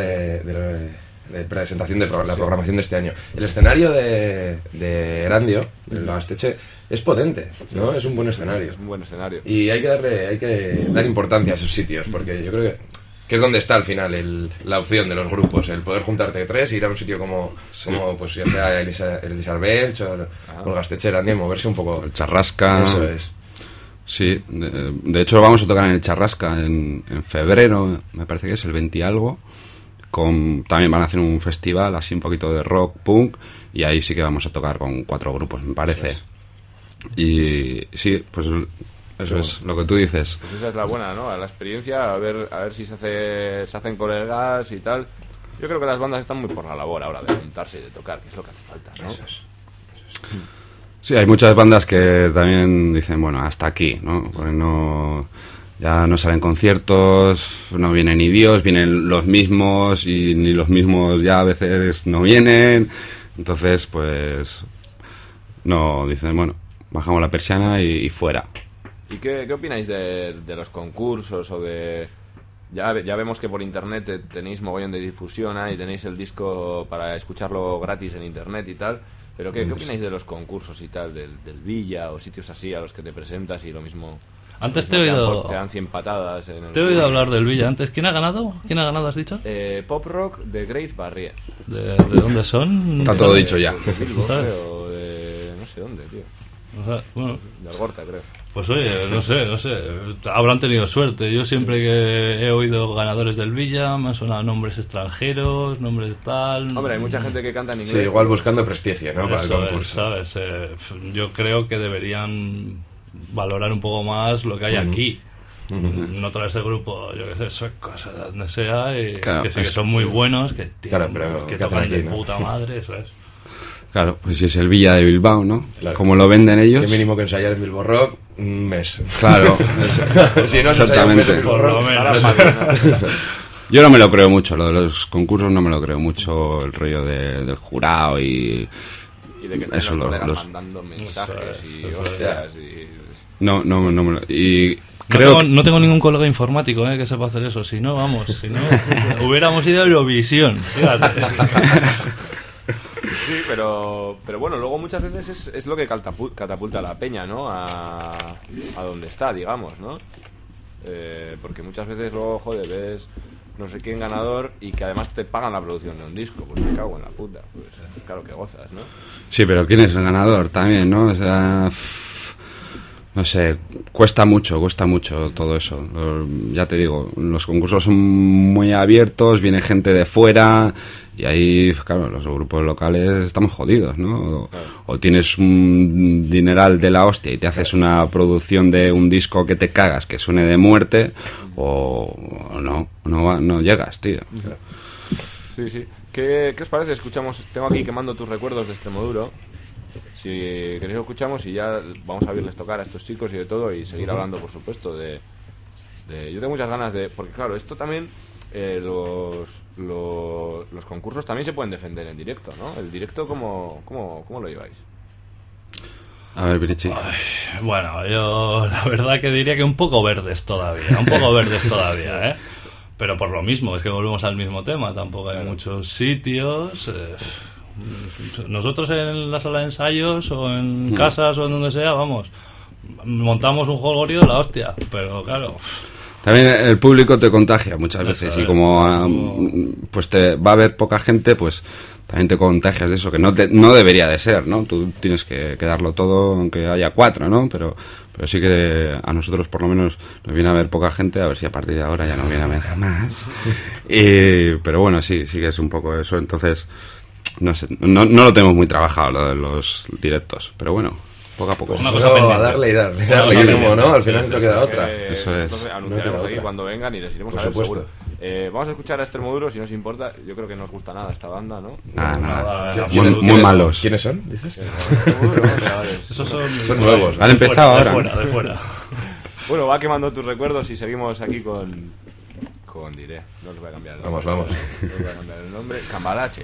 de presentación de la programación de este año. El escenario de Erandio, del Gasteche, es potente, ¿no? Es un buen escenario. Es un buen escenario. Y hay que dar importancia a esos sitios, porque yo creo que es donde está al final la opción de los grupos, el poder juntarte tres y ir a un sitio como pues ya sea el Arbelch o el Gasteche Erandio y moverse un poco. El Charrasca. Eso es. Sí, de hecho vamos a tocar en el Charrasca en febrero, me parece que es el 20 y algo. También van a hacer un festival así un poquito de rock, punk, y ahí sí que vamos a tocar con 4 grupos, me parece. Y sí, pues eso es lo que tú dices. Pues esa es la buena, ¿no? La experiencia, a ver si se hacen colegas y tal. Yo creo que las bandas están muy por la labor ahora de juntarse y de tocar, que es lo que hace falta, ¿no? Eso es. Sí, hay muchas bandas que también dicen, bueno, hasta aquí, ¿no? Porque ya no salen conciertos, no viene ni Dios, vienen los mismos y ni los mismos ya a veces no vienen. Entonces, pues, no, dicen, bueno, bajamos la persiana y fuera. ¿Y qué opináis de los concursos o de... Ya vemos que por internet tenéis mogollón de difusión y tenéis el disco para escucharlo gratis en internet y tal... Pero ¿qué opináis de los concursos y tal, del Villa o sitios así a los que te presentas y lo mismo? Antes te he oído... Te dan 100 patadas. Te he oído hablar del Villa antes. ¿Quién ha ganado? Has dicho? Pop Rock de Great Barrier. ¿De dónde son? Está todo dicho ya. De Bilbo, creo, de no sé dónde, tío. O sea, bueno. De Algorta, creo. Pues oye, no sé. Habrán tenido suerte. Yo siempre que he oído ganadores del Villa me han sonado nombres extranjeros, nombres tal... Hombre, hay mucha gente que canta en inglés. Sí, igual buscando prestigio, ¿no? Para el concurso. Es, ¿sabes? Yo creo que deberían valorar un poco más lo que hay aquí. No traerse grupo, yo que sé, suecos, donde sea, y claro, que sí que son muy buenos, que ¿qué tocan hacen de aquí, no? puta madre, eso es. Claro, pues si es el Villa de Bilbao, ¿no? Claro. Como lo venden ellos. Que mínimo que ensayar en Bilbo Rock, un mes. Claro, Si no exactamente. Bilbo Rock, Por lo menos. Yo no me lo creo mucho, lo de los concursos no me lo creo mucho, el rollo del jurado y de que estén eso, los colegas mandando mensajes y hostias y... No me lo... Y no tengo ningún colega informático que sepa hacer eso. Si no, hubiéramos ido a Eurovisión. Fíjate. Sí, pero bueno, luego muchas veces es lo que catapulta a la peña, ¿no? A donde está, digamos, ¿no? Porque muchas veces luego, joder, ves no sé quién ganador y que además te pagan la producción de un disco, pues me cago en la puta. Pues claro que gozas, ¿no? Sí, pero ¿quién es el ganador también, no? O sea... No sé, cuesta mucho todo eso. Ya te digo, los concursos son muy abiertos, viene gente de fuera y ahí, claro, los grupos locales estamos jodidos, ¿no? O tienes un dineral de la hostia y te haces una producción de un disco que te cagas, que suene de muerte, o no llegas, tío. Sí. ¿Qué os parece? Tengo aquí Quemando tus recuerdos de Extremoduro. Si queréis lo escuchamos y ya vamos a verles tocar a estos chicos y de todo y seguir hablando, por supuesto, de yo tengo muchas ganas de... Porque claro, esto también, los concursos también se pueden defender en directo, ¿no? El directo, ¿cómo lo lleváis? A ver, Virichi. Bueno, yo la verdad que diría que un poco verdes todavía, ¿eh? Pero por lo mismo, es que volvemos al mismo tema, tampoco hay muchos sitios... Nosotros en la sala de ensayos o en casas o en donde sea, vamos, montamos un jolgorio de la hostia, pero claro... También el público te contagia muchas veces y como pues te va a haber poca gente, pues también te contagias de eso, que no debería de ser, ¿no? Tú tienes que darlo todo aunque haya 4, ¿no? Pero sí que a nosotros por lo menos nos viene a ver poca gente, a ver si a partir de ahora ya no viene a ver más. Pero bueno, sí que es un poco eso, entonces... No sé, no lo tenemos muy trabajado lo de los directos, pero bueno, poco a poco. Pues una cosa pendiente. Darle, como, ¿no? Al final no queda otra. Eso es. Entonces anunciaremos aquí cuando vengan y les iremos a ver seguro. Vamos a escuchar a Extremoduro, si no os importa. Yo creo que no os gusta nada esta banda, ¿no? Nada. Muy malos. ¿Quiénes son? ¿Dices? Esos son nuevos. Han empezado ahora. De fuera. Bueno, va quemando tus recuerdos y seguimos aquí con Diré. No os voy a cambiar el nombre. Vamos. No os voy a cambiar el nombre. Cambalache.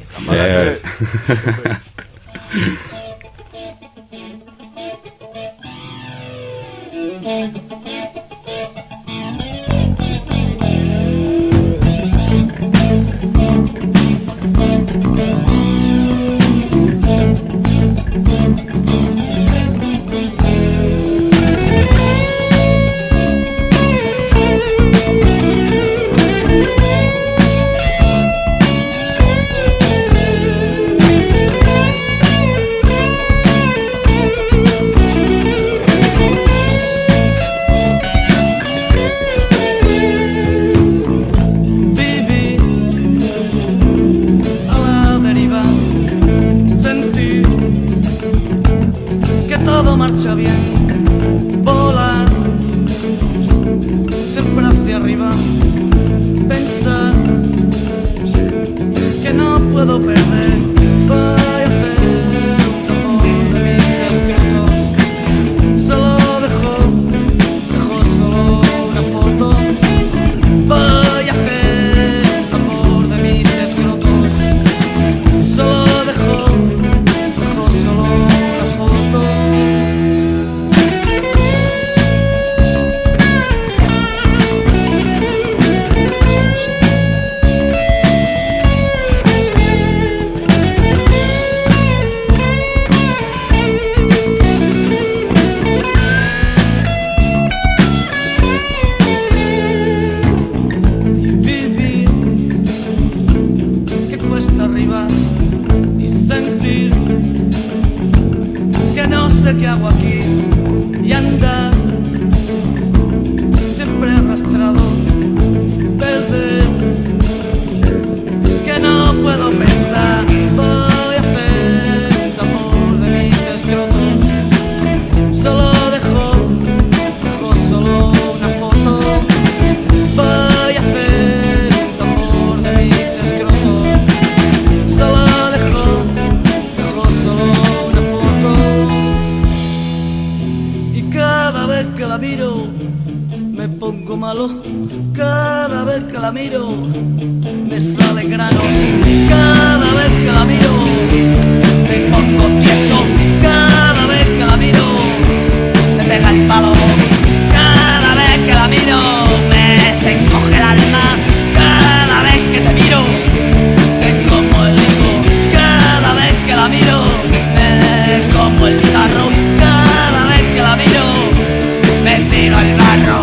la miro me sale granos, cada vez que la miro me pongo tieso, cada vez que la miro me pega el palo, cada vez que la miro me se encoge el alma, cada vez que te miro te como el higo, cada vez que la miro me como el tarro, cada vez que la miro me tiro al barro.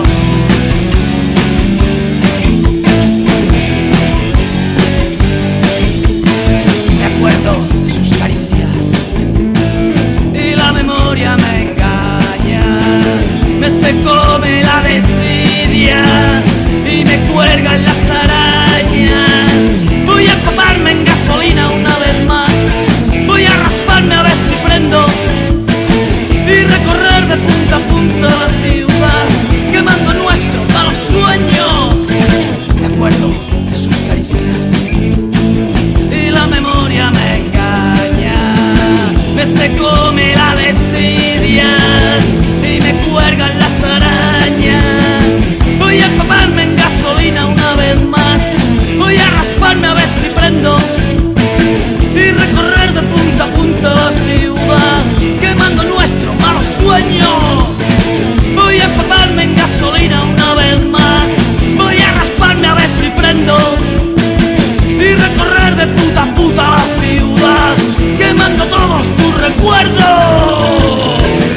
Me acuerdo de sus caricias y la memoria me engaña, me se come la desidia y me cuelgan las arañas. Voy a empaparme en gasolina una vez más, voy a rasparme a ver si prendo y recorrer de punta a punta la ciudad, quemando nuestro malo sueño. Me acuerdo de sus caricias y la memoria me engaña, me se come la desidia y me cuelgan las arañas. Voy a empaparme en gasolina una vez más, voy a rasparme a ver si prendo y recorrer de punta a punta la ciudad, quemando nuestro malo sueño. Voy a empaparme en gasolina una vez más, voy a rasparme a ver si prendo y recorrer de punta a punta la ciudad, quemando todos tus recuerdos.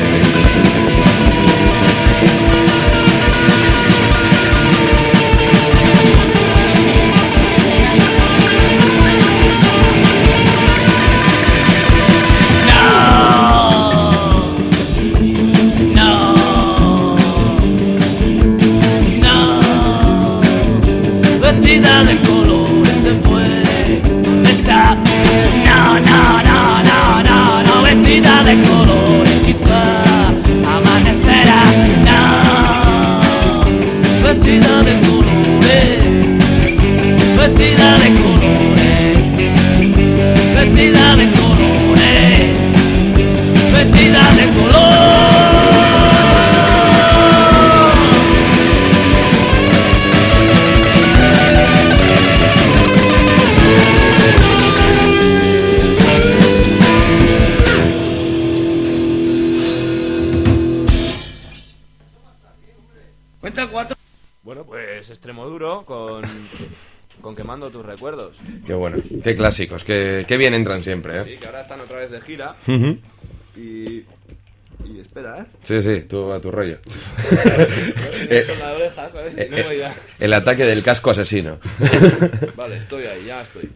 Vestida de colores se fue, ¿dónde está? No, no, no, no, no, no, vestida de colores quizá amanecerá. No, vestida de colores, vestida de colores, vestida de colores, vestida de colores. Bueno, pues Extremoduro con Quemando tus recuerdos. Qué bueno, qué clásicos, qué bien entran siempre, ¿eh? Sí, que ahora están otra vez de gira. Y espera, ¿eh? Sí, sí, tú a tu rollo. Con la oreja, ¿sabes? Si no, ya. El ataque del casco asesino. Vale, estoy ahí, ya estoy.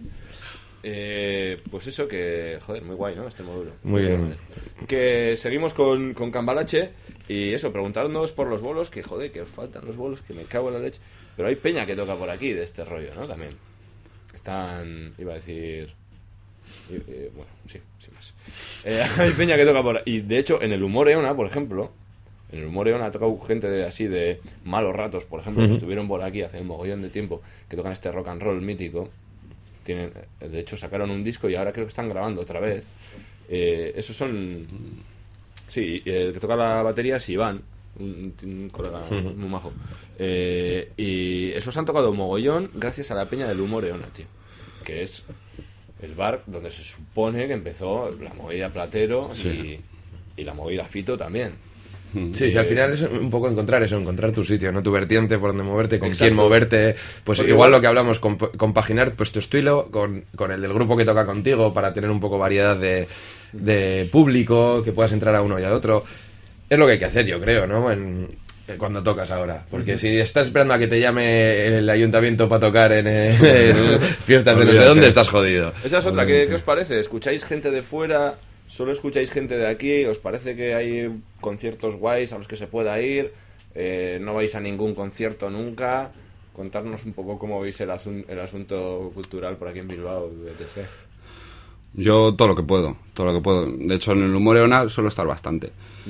Pues eso que... Joder, muy guay, ¿no? Extremoduro. Muy bien. Que seguimos con Cambalache. Y eso, preguntándonos por los bolos. Que joder, que os faltan los bolos, que me cago en la leche. Pero hay peña que toca por aquí de este rollo, ¿no? También. Están... Iba a decir... bueno, sí, sin más. Hay peña que toca por aquí. Y de hecho, en el Humor Eona, por ejemplo... En el Humor Eona ha tocado gente así de Malos Ratos, por ejemplo, que estuvieron por aquí hace un mogollón de tiempo, que tocan este rock and roll mítico. Tienen, de hecho, sacaron un disco y ahora creo que están grabando otra vez. Esos son... Sí, el que toca la batería es Iván, un colega muy majo. Y esos han tocado mogollón gracias a la peña del Humor Eona, tío. Que es el bar donde se supone que empezó la movida Platero y la movida Fito también. Sí, sí, al final es un poco encontrar tu sitio, ¿no? Tu vertiente, por donde moverte, con Exacto. quién moverte. Pues porque igual lo que hablamos, compaginar pues tu estilo con el del grupo que toca contigo para tener un poco variedad de público, que puedas entrar a uno y a otro. Es lo que hay que hacer, yo creo, ¿no? Cuando tocas ahora. Porque si estás esperando a que te llame el ayuntamiento para tocar en fiestas de no sé dónde, estás jodido. Esa es otra. ¿Qué os parece? ¿Escucháis gente de fuera? ¿Solo escucháis gente de aquí? ¿Os parece que hay conciertos guays a los que se pueda ir? ¿No vais a ningún concierto nunca? Contarnos un poco cómo veis el asunto cultural por aquí en Bilbao, etc. Yo todo lo que puedo. De hecho, en el Humor Eona suelo estar bastante.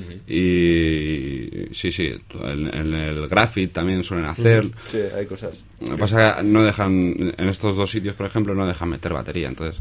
Y sí, en el Graffiti también suelen hacer. Sí, hay cosas. Lo que pasa es que no dejan, en estos dos sitios, por ejemplo, no dejan meter batería. Entonces,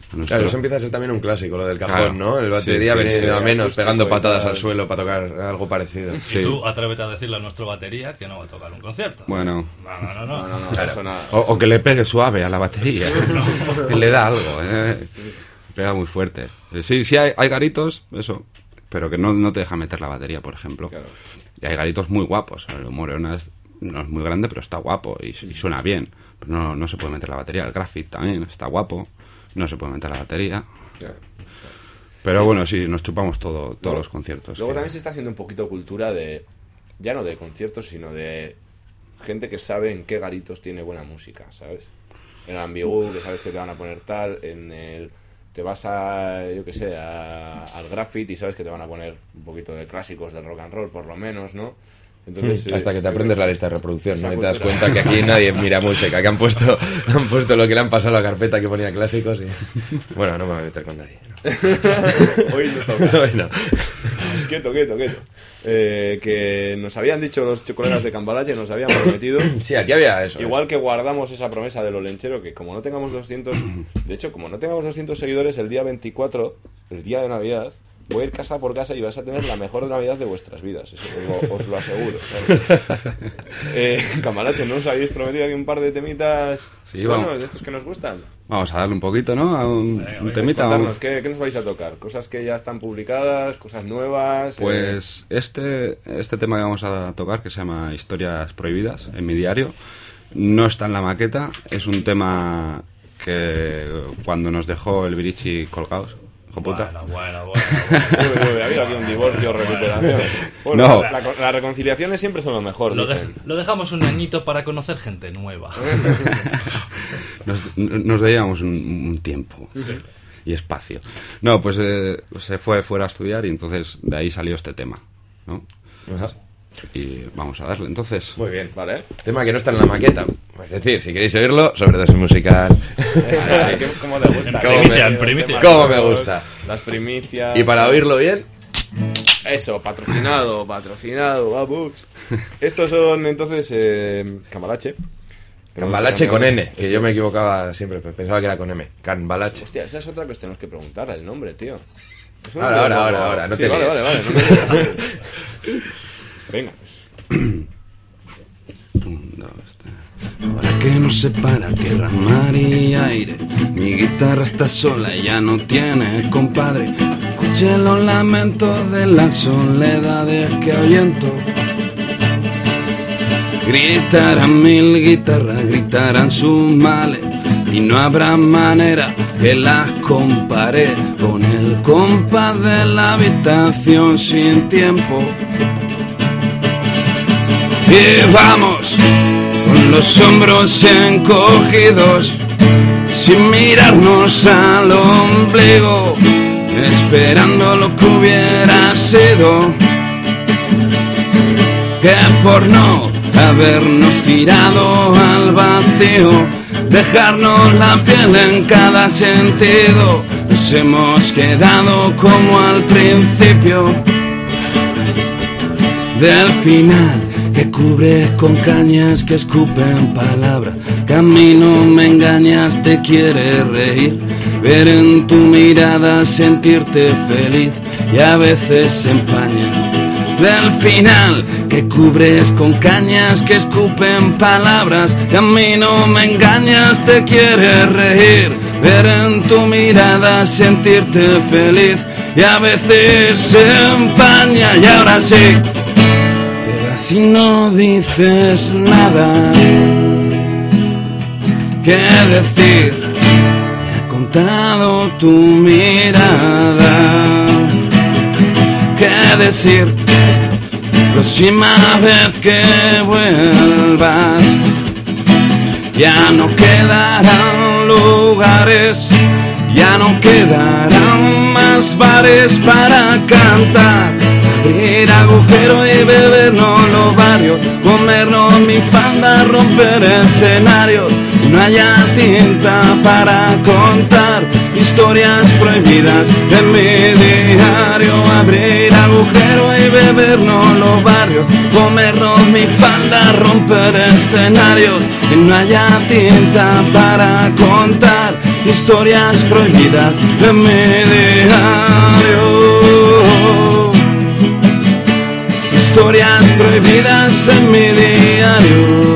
Claro, eso empieza a ser también un clásico, lo del cajón, Claro. ¿no? El batería Sí, venido a menos, acústico pegando y patadas tal. al suelo para tocar algo parecido. Y tú atrévete a decirle a nuestro batería que no va a tocar un concierto. Bueno, No, eso nada. o que le pegue suave a la batería. Que le da algo, pega muy fuerte. Sí, hay garitos, eso, pero que no te deja meter la batería, por ejemplo. Claro. Y hay garitos muy guapos. El Morena no es muy grande, pero está guapo y suena bien. Pero no se puede meter la batería. El Graffiti también está guapo, no se puede meter la batería. Pero bueno, sí, nos chupamos todos los conciertos. Luego que- también se está haciendo un poquito cultura de, ya no de conciertos, sino de gente que sabe en qué garitos tiene buena música, ¿sabes? En el Ambigu, que sabes que te van a poner tal, en el... Te vas a, yo qué sé, al Graffiti y sabes que te van a poner un poquito de clásicos del rock and roll, por lo menos, ¿no? Entonces, Hasta que te aprendes la lista de reproducción, ¿no? esa Y te das cultura. cuenta que aquí nadie mira música, que han puesto lo que le han pasado a la carpeta que ponía clásicos y... Bueno, no me voy a meter con nadie. Hoy no toca. Hoy no. Quieto. Que nos habían dicho los colegas de Cambalache, nos habían prometido. Sí, aquí había eso. Igual que guardamos esa promesa de lo lenchero, que como no tengamos 200... De hecho, como no tengamos 200 seguidores, el día 24, el día de Navidad, voy a ir casa por casa y vais a tener la mejor Navidad de vuestras vidas. Eso os lo aseguro. Cambalache, ¿no os habéis prometido aquí un par de temitas? Sí, bueno, vamos. de estos que nos gustan? Vamos a darle un poquito, ¿no? A un temita. Contarnos, ¿qué nos vais a tocar? ¿Cosas que ya están publicadas? ¿Cosas nuevas? Pues este tema que vamos a tocar, que se llama Historias Prohibidas, en mi diario, no está en la maqueta. Es un tema que cuando nos dejó el Virici colgados, hijo puta. Bueno. Ha habido aquí un divorcio, recuperación. Bueno, No. las reconciliaciones siempre son lo mejor, dicen. Lo dejamos un añito para conocer gente nueva. Nos debíamos un tiempo y espacio. No, pues se fue fuera a estudiar y entonces de ahí salió este tema, ¿no? Ajá. Y vamos a darle, entonces. Muy bien. Vale. Tema que no está en la maqueta. Es decir, si queréis oírlo, Sobredosis musical. ¿Cómo te gusta? En primicia. ¿Cómo me gusta? Las primicias. Y para oírlo bien, Eso, patrocinado, vamos. Estos son entonces Cambalache. Cambalache con N, que yo me equivocaba siempre, pensaba que era con M. Cambalache. Hostia, esa es otra que os tenemos que preguntar, el nombre, tío. Es un Ahora, nombre ahora, no Sí, te vale, líes. vale, no me líes. Venga, pues. 1, 2, 3. Ahora que nos separa tierra, mar y aire, mi guitarra está sola y ya no tiene compadre. Escuché los lamentos de las soledades que ahuyento. Gritarán mil guitarras, gritarán sus males, y no habrá manera que las compare con el compás de la habitación sin tiempo. Y vamos con los hombros encogidos, sin mirarnos al ombligo, esperando lo que hubiera sido, que por no habernos tirado al vacío, dejarnos la piel en cada sentido, nos hemos quedado como al principio del final, que cubre con cañas que escupen palabras, que a mí no me engañas, te quiere reír, ver en tu mirada, sentirte feliz y a veces se empaña. Del final, que cubres con cañas que escupen palabras, que a mí no me engañas, te quiere reír, ver en tu mirada, sentirte feliz y a veces se empaña. Y ahora sí, te vas y no dices nada que decir, me ha contado tu mirada. ¿Qué decir? Próxima vez que vuelvas, ya no quedarán lugares, ya no quedarán más bares para cantar, abrir agujero y bebernos los barrios, comernos mi falda, romper escenarios, no haya tinta para contar historias prohibidas en mi diario, abrir agujero y bebernos los barrios, comernos mi falda, romper escenarios, y no haya tinta para contar historias prohibidas en mi diario. Historias prohibidas en mi diario.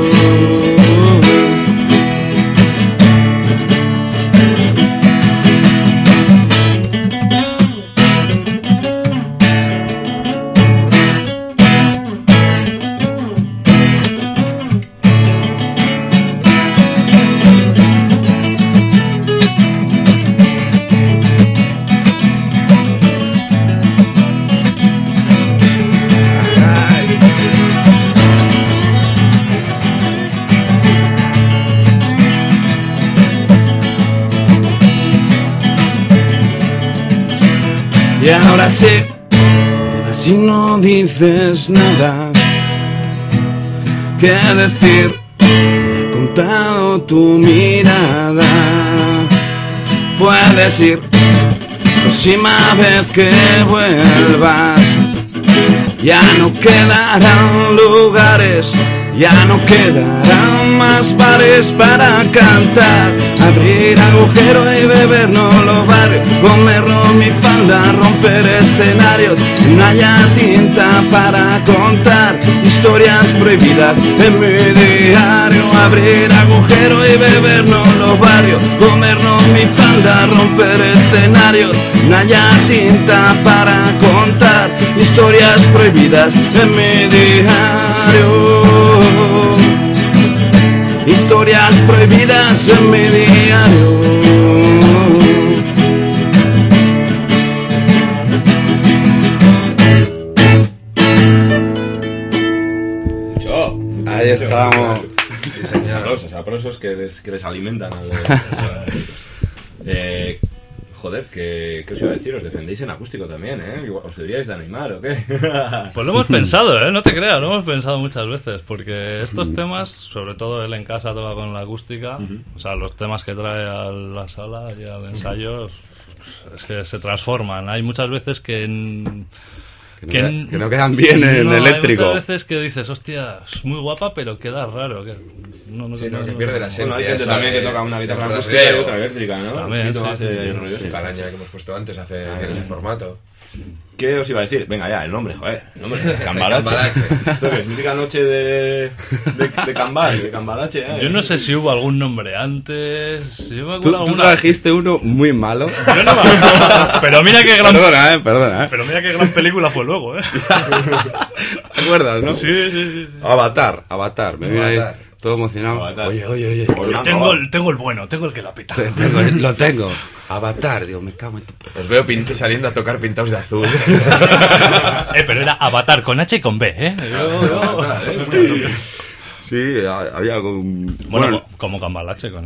Y ahora sí, así no dices nada que decir, he apuntado tu mirada. Puedes ir, próxima vez que vuelva, ya no quedarán lugares, ya no quedarán más bares para cantar. Abrir agujero y beber no lo vale, comerlo mi falda, romper escenarios, no haya tinta para contar historias prohibidas en mi diario. Abrir agujero y beber no lo vale, comerlo mi falda, romper escenarios, no haya tinta para contar historias prohibidas en mi diario. Historias prohibidas en mi diario. Ahí estamos. Sí, señor. Aplausos que les alimentan al... Joder, ¿qué os iba a decir? Os defendéis en acústico también, ¿eh? ¿Os deberíais de animar o qué? Pues lo hemos pensado, ¿eh? No te creas, lo hemos pensado muchas veces, porque estos temas, sobre todo él en casa toca con la acústica, o sea, los temas que trae a la sala y al ensayo, es que se transforman. Hay muchas veces que no quedan bien en eléctrico. Hay muchas veces que dices, hostia, es muy guapa, pero queda raro. Que pierde la esencia. Bueno, hay gente también que toca una guitarra acústica y otra eléctrica, ¿no? También, sí. La araña que hemos puesto antes hace ese formato. ¿Qué os iba a decir? Venga ya, el nombre, joder. El nombre, Cambalache. Esto que es mítica noche de Cambalache. Yo no sé si hubo algún nombre antes. Yo me acuerdo Tú trajiste uno muy malo. Yo no me acuerdo. Pero mira qué gran... Perdona. Pero mira qué gran película fue luego, ¿eh? ¿Te acuerdas, no? Sí. Avatar. Me viene ahí todo emocionado. Avatar. Oye. Tengo el bueno, tengo el que la pita. Lo tengo. Avatar, digo, me cago en tu... Os veo saliendo a tocar pintados de azul. Pero era Avatar con H y con B, ¿eh? Sí, había algo... Bueno, como Cambalache con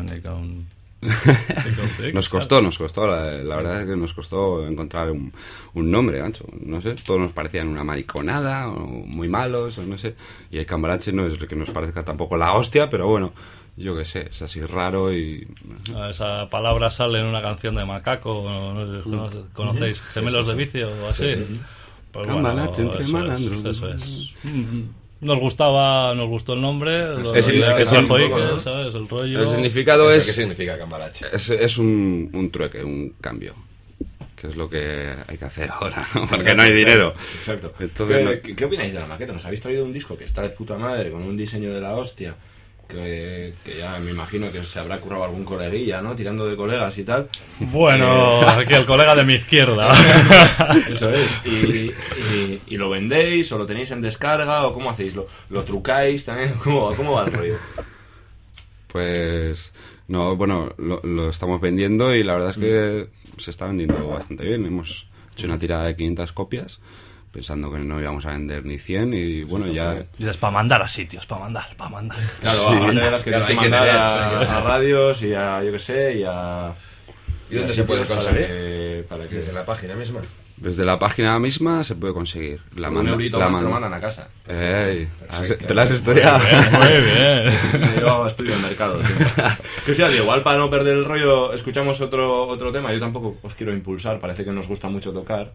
Nos costó, la verdad es que nos costó encontrar un nombre, ancho, no sé, todos nos parecían una mariconada, o muy malos, o no sé, y el Cambalache no es lo que nos parezca tampoco la hostia, pero bueno, yo qué sé, es así raro y... Esa palabra sale en una canción de Macaco, no sé, ¿conocéis? Gemelos de vicio o así. Sí. Pues Cambalache entre malandros. Eso es. Nos gustó el nombre, el rollo. El significado es... ¿Qué significa Cambalache? Es un trueque, un cambio. Que es lo que hay que hacer ahora, ¿no? Porque no hay dinero. Exacto. Entonces, ¿Qué opináis de la maqueta? ¿Nos habéis traído un disco que está de puta madre, con un diseño de la hostia? Que ya me imagino que se habrá currado algún coleguilla, ¿no? Tirando de colegas y tal. Bueno, aquí el colega de mi izquierda. Eso es. ¿Y lo vendéis o lo tenéis en descarga o cómo hacéis? ¿Lo trucáis también? ¿Cómo va el rollo? Pues... No, bueno, lo estamos vendiendo y la verdad es que se está vendiendo bastante bien. Hemos hecho una tirada de 500 copias pensando que no íbamos a vender ni 100 y bueno, ya... Y dices, para mandar a sitios, para mandar. Claro, aparte de las que tienes que mandar a radios y a, yo qué sé, y a... ¿Y dónde se puede conseguir? Para que... ¿Desde la página misma? Desde la página misma se puede conseguir. Un eurito más te lo mandan a casa. ¿Te la has estudiado? Muy bien. Yo estudio en mercado. Que sea, igual para no perder el rollo, escuchamos otro tema. Yo tampoco os quiero impulsar, parece que nos gusta mucho tocar.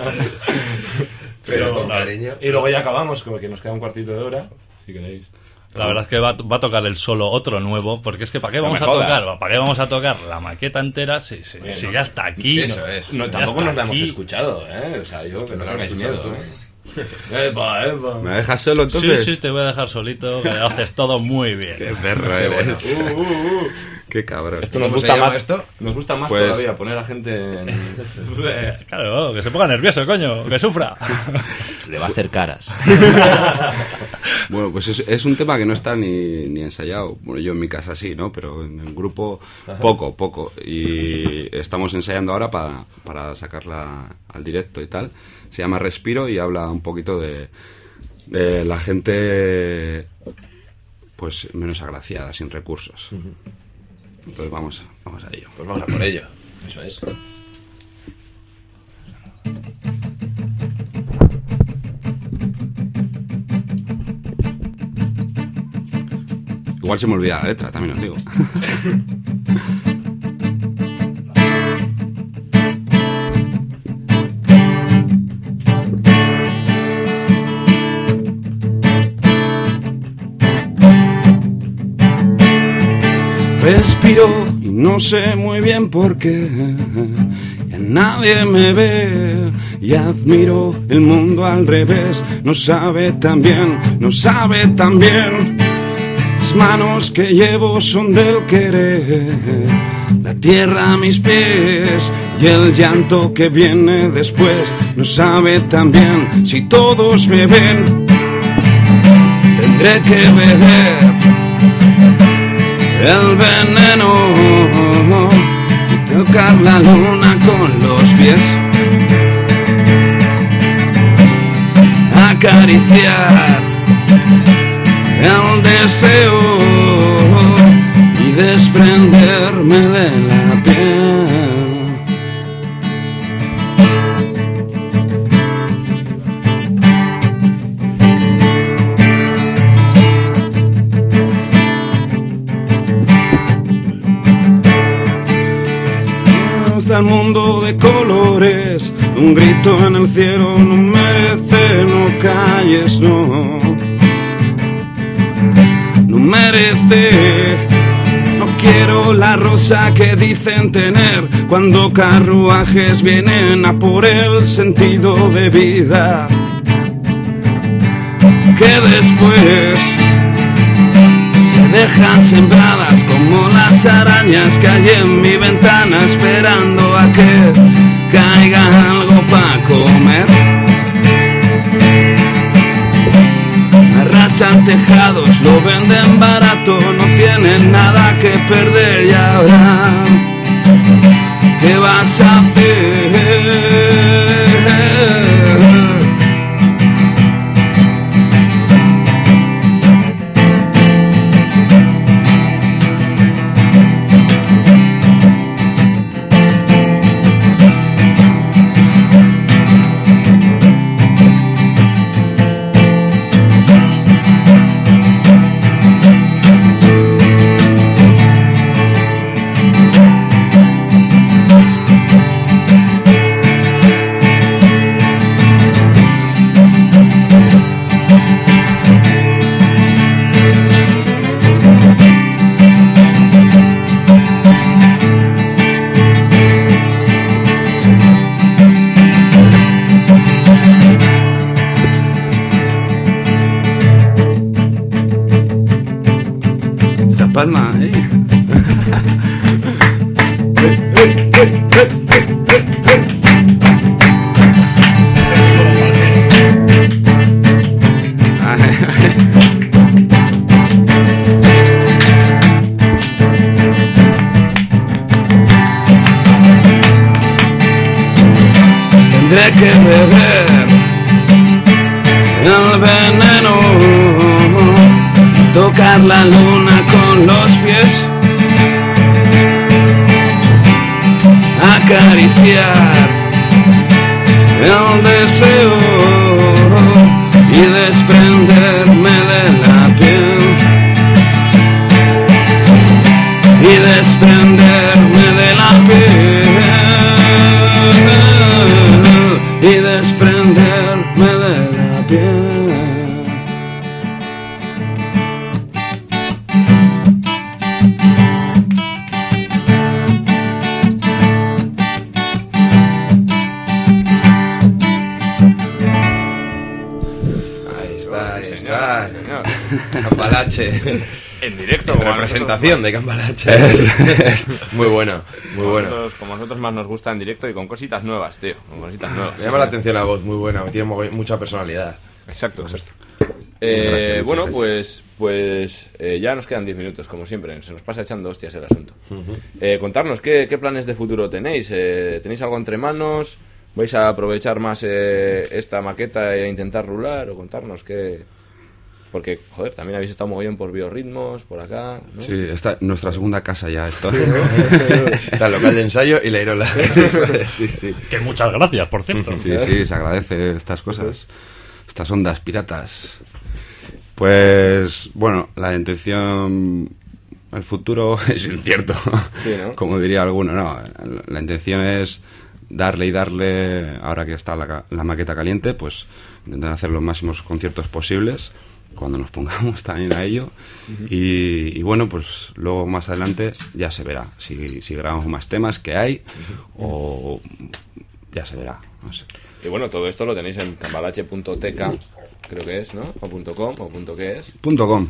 Pero con cariño. Y luego ya acabamos, como que nos queda un cuartito de hora, si queréis. La verdad es que va a tocar el solo otro nuevo, porque es que ¿para qué vamos a jodas. tocar? ¿Para qué vamos a tocar la maqueta entera si ya está aquí? Eso es. No, Ya tampoco está nos la hemos aquí. escuchado, ¿eh? O sea, yo que no la tengáis has escuchado miedo, tú. ¿eh? Epa. ¿Me dejas solo entonces? Sí, te voy a dejar solito, que lo haces todo muy bien. Qué perro eres. Qué cabrón. Esto nos ¿Cómo se gusta llama más. esto? Nos gusta más Pues- todavía poner a gente en... Claro, que se ponga nervioso, coño, que sufra. Le va a hacer caras. Bueno, pues es un tema que no está ni ensayado. Bueno, yo en mi casa sí, ¿no? Pero en el grupo poco. Y estamos ensayando ahora para sacarla al directo y tal. Se llama Respiro y habla un poquito de la gente pues menos agraciada, sin recursos. Entonces vamos a ello. Pues vamos a por ello. Eso es. Igual se me olvida la letra, también os digo. Respiro y no sé muy bien por qué. Ya nadie me ve y admiro el mundo al revés. No sabe tan bien. Las manos que llevo son del querer, la tierra a mis pies y el llanto que viene después. No sabe tan bien si todos me ven. Tendré que beber el veneno y tocar la luna con los pies, acariciar el deseo y desprenderme de la piel. Está el mundo de colores, un grito en el cielo no merece, no calles, no merece. No quiero la rosa que dicen tener cuando carruajes vienen a por el sentido de vida, que después se dejan sembradas como las arañas que hay en mi ventana esperando a que caiga algo para comer. Arrasan tejados, lo venden barato, no tienen nada que perder y ahora ¿qué vas a hacer? Esa palma, Tendré que beber el veneno, tocar la luna con los pies, acariciar el deseo y desprenderme de la piel, y desprenderme de la piel, y desprenderme de la piel. Cambalache. En directo. En representación de Cambalache. Es muy bueno, muy bueno. Como a nosotros más nos gusta en directo y con cositas nuevas, tío. Con cositas nuevas. Me llama la atención la voz, muy buena. Tiene mucha personalidad. Exacto. Gracias, bueno, gracias. pues ya nos quedan 10 minutos, como siempre. Se nos pasa echando hostias el asunto. Contarnos, ¿qué planes de futuro tenéis? ¿Tenéis algo entre manos? ¿Vais a aprovechar más esta maqueta e intentar rular? O contarnos qué... Porque, joder, también habéis estado muy bien por Biorritmos, por acá, ¿no? Sí, está nuestra segunda casa ya, esto. Está el local de ensayo y la Irola. Sí. Que muchas gracias, por cierto. Sí, se agradece estas cosas. Estas ondas piratas. Pues, bueno, la intención... El futuro es incierto, sí, ¿no? Como diría alguno. No, la intención es darle y darle, ahora que está la maqueta caliente, pues intentar hacer los máximos conciertos posibles cuando nos pongamos también a ello. Y bueno, pues luego más adelante ya se verá si grabamos más temas que hay o ya se verá, no sé. Y bueno, todo esto lo tenéis en cambalache.tk, creo que es, ¿no? O .com, o ¿qué es? .com.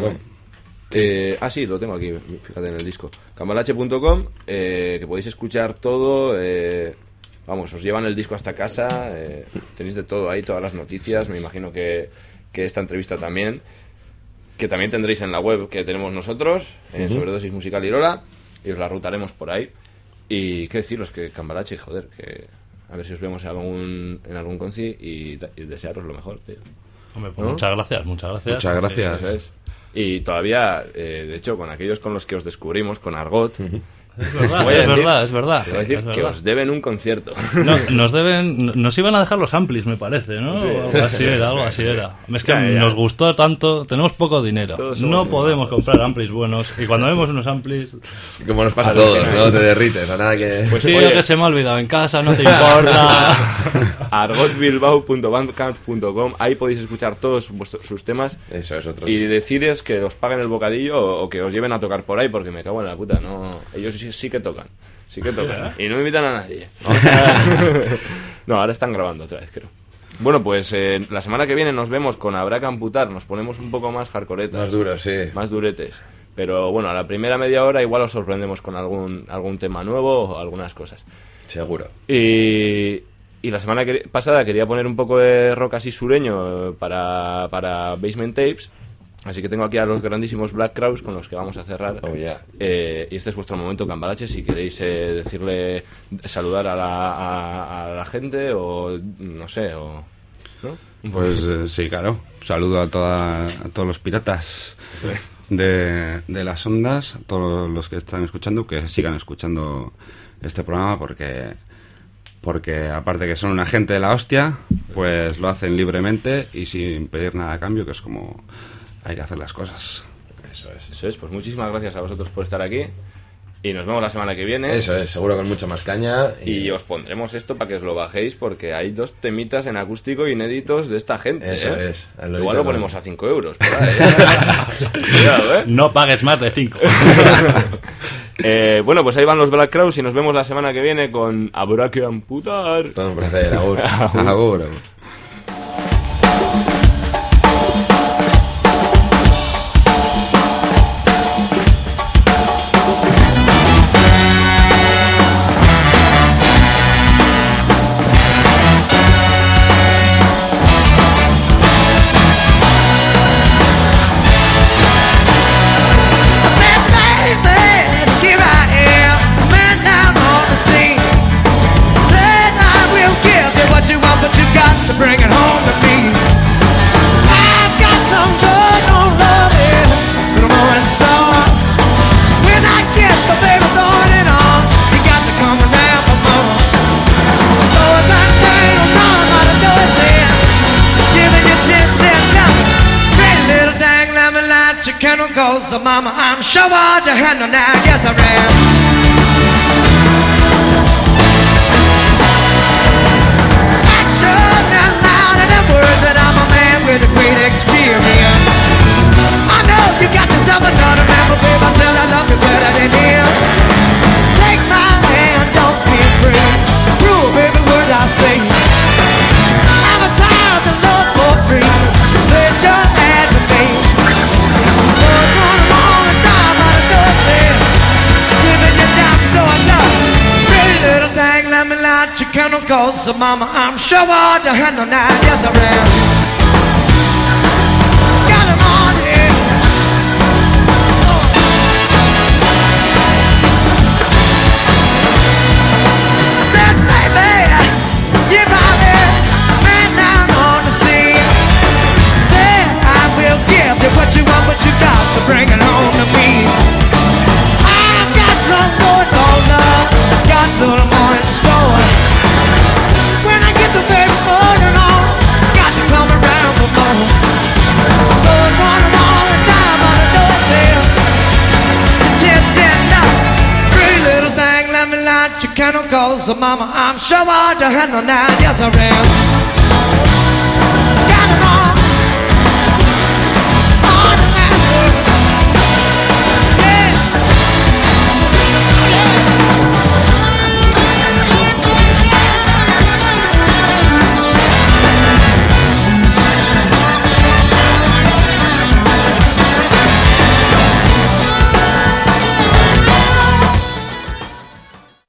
Sí, lo tengo aquí, fíjate en el disco. Cambalache.com, que podéis escuchar todo. Vamos, os llevan el disco hasta casa. Tenéis de todo ahí, todas las noticias. Me imagino que esta entrevista también, que también tendréis en la web que tenemos nosotros, en Sobredosis Musical Irola, y os la rutaremos por ahí. Y qué deciros, que Cambalache, joder, que a ver si os vemos en algún conci y desearos lo mejor, tío. Hombre, pues ¿no? Muchas gracias. Muchas gracias. Eso es. Y todavía, de hecho, con aquellos con los que os descubrimos, con Argot, es verdad. Te voy a decir que os deben un concierto. No, nos iban a dejar los amplis, me parece, ¿no? Sí, algo así era. Es que nos gustó tanto, tenemos poco dinero, no podemos comprar amplis buenos, y cuando vemos unos amplis... Como nos pasa a todos, ¿no? Te derrites, a nada que... Pues sí, que se me ha olvidado en casa, no te importa. argotbilbao.bandcamp.com, ahí podéis escuchar todos sus temas. Eso es otro. Y decides que os paguen el bocadillo o que os lleven a tocar por ahí, porque me cago en la puta, no... Ellos sí que tocan. Y no invitan a nadie. No, ahora están grabando otra vez, creo. Bueno, pues la semana que viene nos vemos con Habrá que amputar. Nos ponemos un poco más hardcoretas. Más duros, sí. Más duretes. Pero bueno, a la primera media hora igual os sorprendemos con algún tema nuevo o algunas cosas. Seguro. Y la semana pasada quería poner un poco de rock así sureño para Basement Tapes. Así que tengo aquí a los grandísimos Black Crowes con los que vamos a cerrar. Oh, yeah. Y este es vuestro momento, Cambalache. Si queréis saludar a la gente o no sé, ¿no? Pues sí, claro. Saludo a todos los piratas de las ondas, a todos los que están escuchando, que sigan escuchando este programa porque aparte que son una gente de la hostia, pues lo hacen libremente y sin pedir nada a cambio, que es como... Hay que hacer las cosas. Eso es, pues muchísimas gracias a vosotros por estar aquí. Y nos vemos la semana que viene. Eso es, seguro con mucha más caña. Y os pondremos esto para que os lo bajéis, porque hay 2 temitas en acústico inéditos de esta gente. Eso es. Igual lo ponemos a 5 euros. Cuidado, No pagues más de 5. Bueno, pues ahí van los Black Crowes y nos vemos la semana que viene con Habrá que amputar. Todo un placer, agur. Agur. Bring it home to me. I've got some good on loving, little more and star. When I get the baby going it on, you got to come around for mama. Throw it that thing around, not a dozen. Giving you 10 cents down. Pretty little dang lemon light, your chemicals, so mama, I'm sure what you handle now. Yes, I ran. With a great experience, I know you got yourself another man, but babe, I tell I love you better than him. Take my hand, don't be afraid. Rule, baby, what I say. I'm a tired of love for free. Place your hand with me. light your candle, cause mama, I'm sure what you handle now. Yes, I am. Got him on here. I said, baby, you brought me man down on the sea. Said I will give you what you want, but you got to bring it home to me. I've got some good old love, got to the morning store. When I get the baby morning on, got to come around for more. Good morning all the time on the doorbell. The tin said no, pretty little thing, let me light your candle, cause mama, I'm sure what you handle now. Yes, I am.